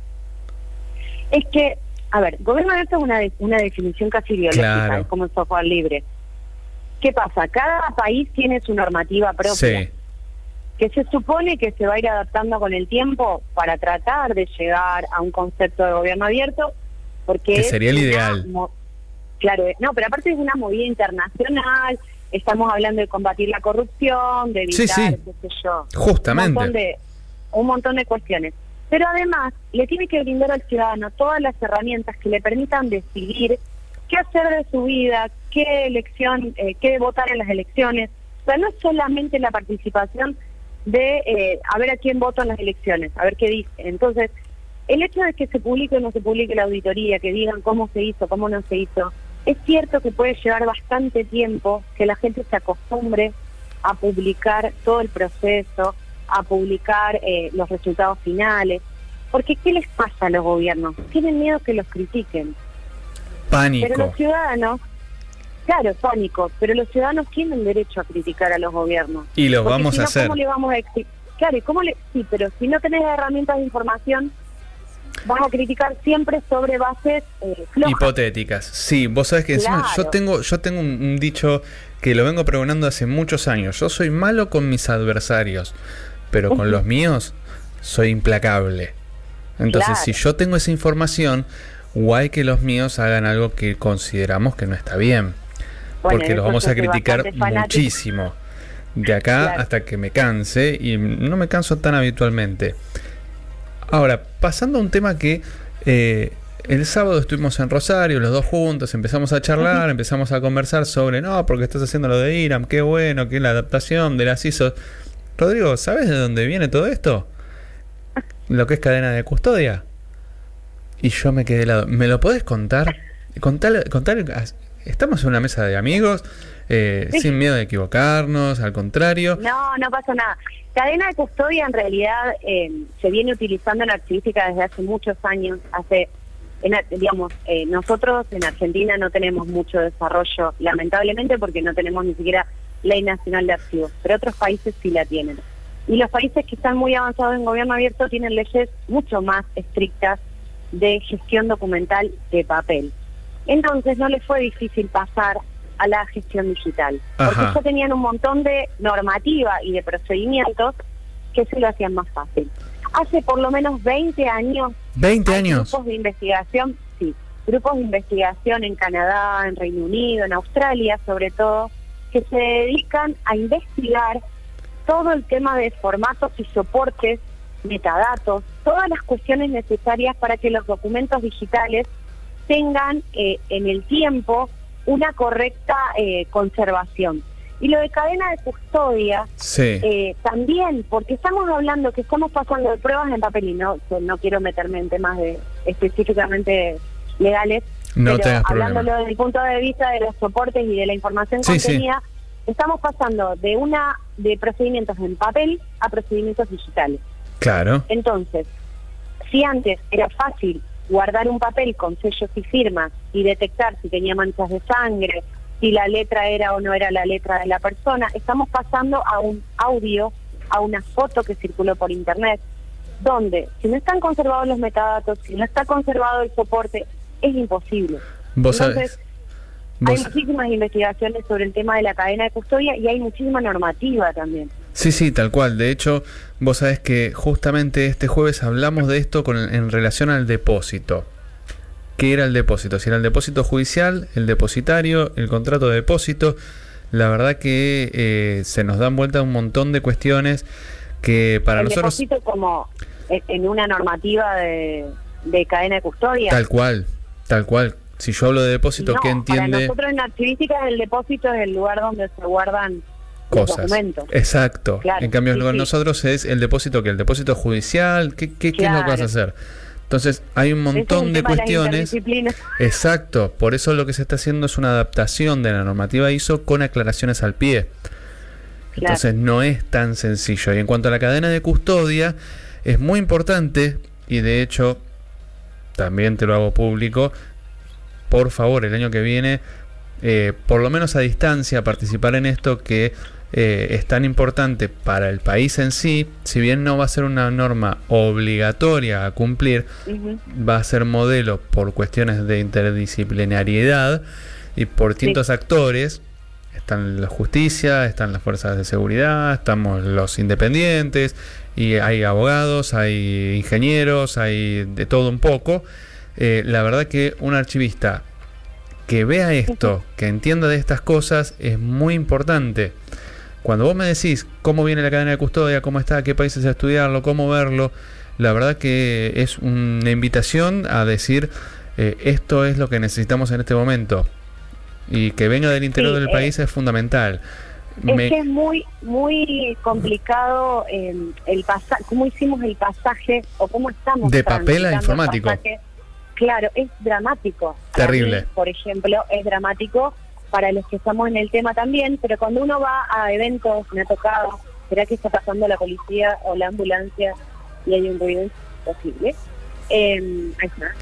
Es que, a ver, gobierno abierto es una definición casi biológica, claro. Es como el software libre. ¿Qué pasa? Cada país tiene su normativa propia, sí, que se supone que se va a ir adaptando con el tiempo para tratar de llegar a un concepto de gobierno abierto, porque que sería el ideal. Claro, no, pero aparte es una movida internacional, estamos hablando de combatir la corrupción, de evitar, qué sé yo, justamente un montón de cuestiones. Pero además le tiene que brindar al ciudadano todas las herramientas que le permitan decidir qué hacer de su vida, qué elección, qué votar en las elecciones. O sea, no es solamente la participación de a ver a quién voto en las elecciones, a ver qué dice. Entonces, el hecho de que se publique o no se publique la auditoría, que digan cómo se hizo, cómo no se hizo, es cierto que puede llevar bastante tiempo que la gente se acostumbre a publicar todo el proceso, a publicar los resultados finales. Porque ¿qué les pasa a los gobiernos? Tienen miedo que los critiquen. Pánico. Pero los ciudadanos, claro, pánico, pero los ciudadanos tienen derecho a criticar a los gobiernos. Y lo porque vamos si no, a hacer. ¿cómo le vamos a claro, sí, pero si no tenés herramientas de información, vas a criticar siempre sobre bases flojas. Hipotéticas. Sí, vos sabés que encima Claro. yo tengo un dicho que lo vengo pregonando hace muchos años. Yo soy malo con mis adversarios, pero con los míos soy implacable. Entonces, Claro. si yo tengo esa información, guay que los míos hagan algo que consideramos que no está bien. Bueno, porque los eso vamos yo a soy criticar bastante fanática. muchísimo. De acá Claro. hasta que me canse, y no me canso tan habitualmente. Ahora, pasando a un tema que el sábado estuvimos en Rosario, los dos juntos, empezamos a charlar, empezamos a conversar sobre, no, porque estás haciendo lo de IRAM, qué bueno, que es la adaptación de las ISO. Rodrigo, ¿sabes de dónde viene todo esto? Lo que es cadena de custodia. Y yo me quedé helado. ¿Me lo podés contar? Contale, estamos en una mesa de amigos, sin miedo de equivocarnos, al contrario. No pasa nada. Cadena de custodia en realidad se viene utilizando en archivística desde hace muchos años. Nosotros en Argentina no tenemos mucho desarrollo, lamentablemente, porque no tenemos ni siquiera ley nacional de archivos, pero otros países sí la tienen. Y los países que están muy avanzados en gobierno abierto tienen leyes mucho más estrictas de gestión documental de papel. Entonces no les fue difícil pasar a la gestión digital, porque ya tenían un montón de normativa y de procedimientos que se lo hacían más fácil. Hace por lo menos 20 años... ¿20 años? Grupos de investigación, sí. Grupos de investigación en Canadá, en Reino Unido, en Australia sobre todo, que se dedican a investigar todo el tema de formatos y soportes, metadatos, todas las cuestiones necesarias para que los documentos digitales tengan en el tiempo una correcta conservación. Y lo de cadena de custodia, también, porque estamos hablando que estamos pasando de pruebas en papel, y no quiero meterme en temas específicamente legales, pero hablándolo desde el punto de vista de los soportes y de la información contenida, estamos pasando de procedimientos en papel a procedimientos digitales. Claro. Entonces, si antes era fácil guardar un papel con sellos y firmas y detectar si tenía manchas de sangre, si la letra era o no era la letra de la persona, estamos pasando a un audio, a una foto que circuló por internet, donde si no están conservados los metadatos, si no está conservado el soporte, es imposible. Entonces, hay muchísimas investigaciones sobre el tema de la cadena de custodia y hay muchísima normativa también. Sí, tal cual. De hecho, vos sabés que justamente este jueves hablamos de esto en relación al depósito. ¿Qué era el depósito? Si era el depósito judicial, el depositario, el contrato de depósito. La verdad que se nos dan vuelta un montón de cuestiones que para nosotros... El depósito como en una normativa de cadena de custodia. Tal cual. Si yo hablo de depósito, ¿qué entiende? Para nosotros en archivística el depósito es el lugar donde se guardan cosas. Los documentos. Exacto. Claro, en cambio, nosotros es el depósito, que el depósito judicial, ¿qué es lo que vas a hacer? Entonces hay un montón de cuestiones. Exacto, por eso lo que se está haciendo es una adaptación de la normativa ISO con aclaraciones al pie. Entonces no es tan sencillo. Y en cuanto a la cadena de custodia, es muy importante, y de hecho también te lo hago público, por favor, el año que viene, por lo menos a distancia, participar en esto que es tan importante para el país en sí. Si bien no va a ser una norma obligatoria a cumplir, va a ser modelo por cuestiones de interdisciplinariedad y por distintos actores. Están la justicia, están las fuerzas de seguridad, estamos los independientes, y hay abogados, hay ingenieros, hay de todo un poco. La verdad que un archivista que vea esto, que entienda de estas cosas, es muy importante. Cuando vos me decís cómo viene la cadena de custodia, cómo está, qué países a estudiarlo, cómo verlo, la verdad que es una invitación a decir esto es lo que necesitamos en este momento, y que venga del interior del país es fundamental. Que es muy complicado cómo hicimos el pasaje o cómo estamos de papel a informático. Claro, es dramático. Terrible. Mí, por ejemplo, es dramático para los que estamos en el tema también, pero cuando uno va a eventos, me ha tocado, ¿será que está pasando la policía o la ambulancia y hay un ruido imposible? Ahí está.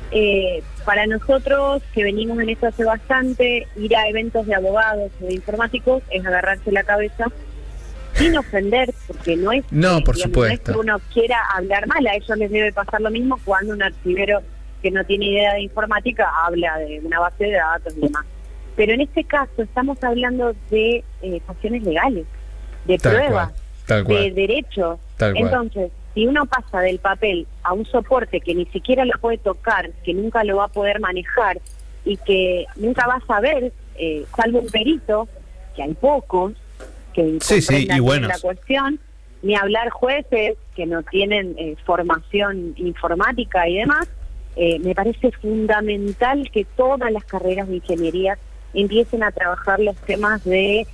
Para nosotros, que venimos en esto hace bastante, ir a eventos de abogados o de informáticos es agarrarse la cabeza sin ofender, porque no es, por supuesto, no es que uno quiera hablar mal, a ellos les debe pasar lo mismo cuando un archivero que no tiene idea de informática habla de una base de datos y demás. Pero en este caso estamos hablando de cuestiones legales, de pruebas, de derechos. Entonces, si uno pasa del papel a un soporte que ni siquiera lo puede tocar, que nunca lo va a poder manejar y que nunca va a saber, salvo un perito, que hay pocos, que comprendan la cuestión, ni hablar jueces que no tienen formación informática y demás, me parece fundamental que todas las carreras de ingeniería empiecen a trabajar los temas de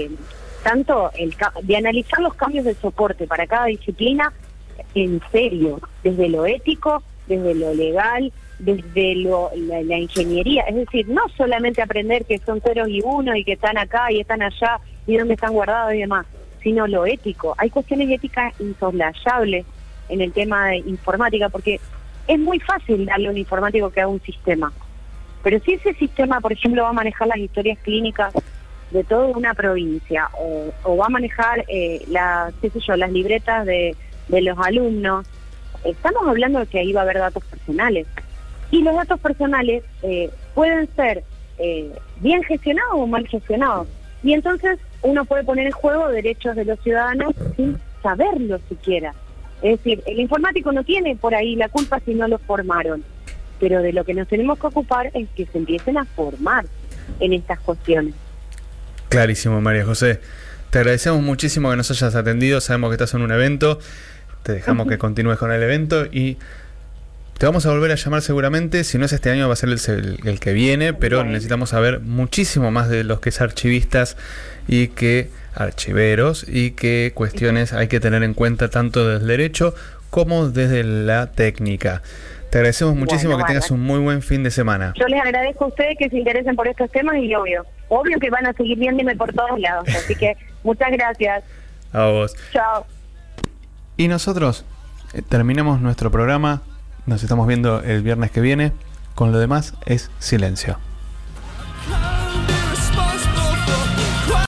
tanto de analizar los cambios de soporte para cada disciplina en serio, desde lo ético, desde lo legal, desde la ingeniería, es decir, no solamente aprender que son ceros y unos y que están acá y están allá y dónde están guardados y demás, sino lo ético. Hay cuestiones éticas insoslayables en el tema de informática, porque es muy fácil darle a un informático que haga un sistema, pero si ese sistema, por ejemplo, va a manejar las historias clínicas de toda una provincia o va a manejar las libretas de los alumnos, estamos hablando de que ahí va a haber datos personales. Y los datos personales pueden ser bien gestionados o mal gestionados. Y entonces uno puede poner en juego derechos de los ciudadanos sin saberlo siquiera. Es decir, el informático no tiene por ahí la culpa si no lo formaron. Pero de lo que nos tenemos que ocupar es que se empiecen a formar en estas cuestiones. Clarísimo, María José. Te agradecemos muchísimo que nos hayas atendido. Sabemos que estás en un evento. Te dejamos que continúes con el evento y te vamos a volver a llamar seguramente. Si no es este año, va a ser el que viene, pero necesitamos saber muchísimo más de los que es archivistas y qué archiveros y qué cuestiones hay que tener en cuenta tanto desde el derecho como desde la técnica. Te agradecemos muchísimo, que tengas un muy buen fin de semana. Yo les agradezco a ustedes que se interesen por estos temas y obvio que van a seguir viéndome por todos lados. Así que muchas gracias. A vos. Chao. Y nosotros terminamos nuestro programa. Nos estamos viendo el viernes que viene. Con lo demás es silencio.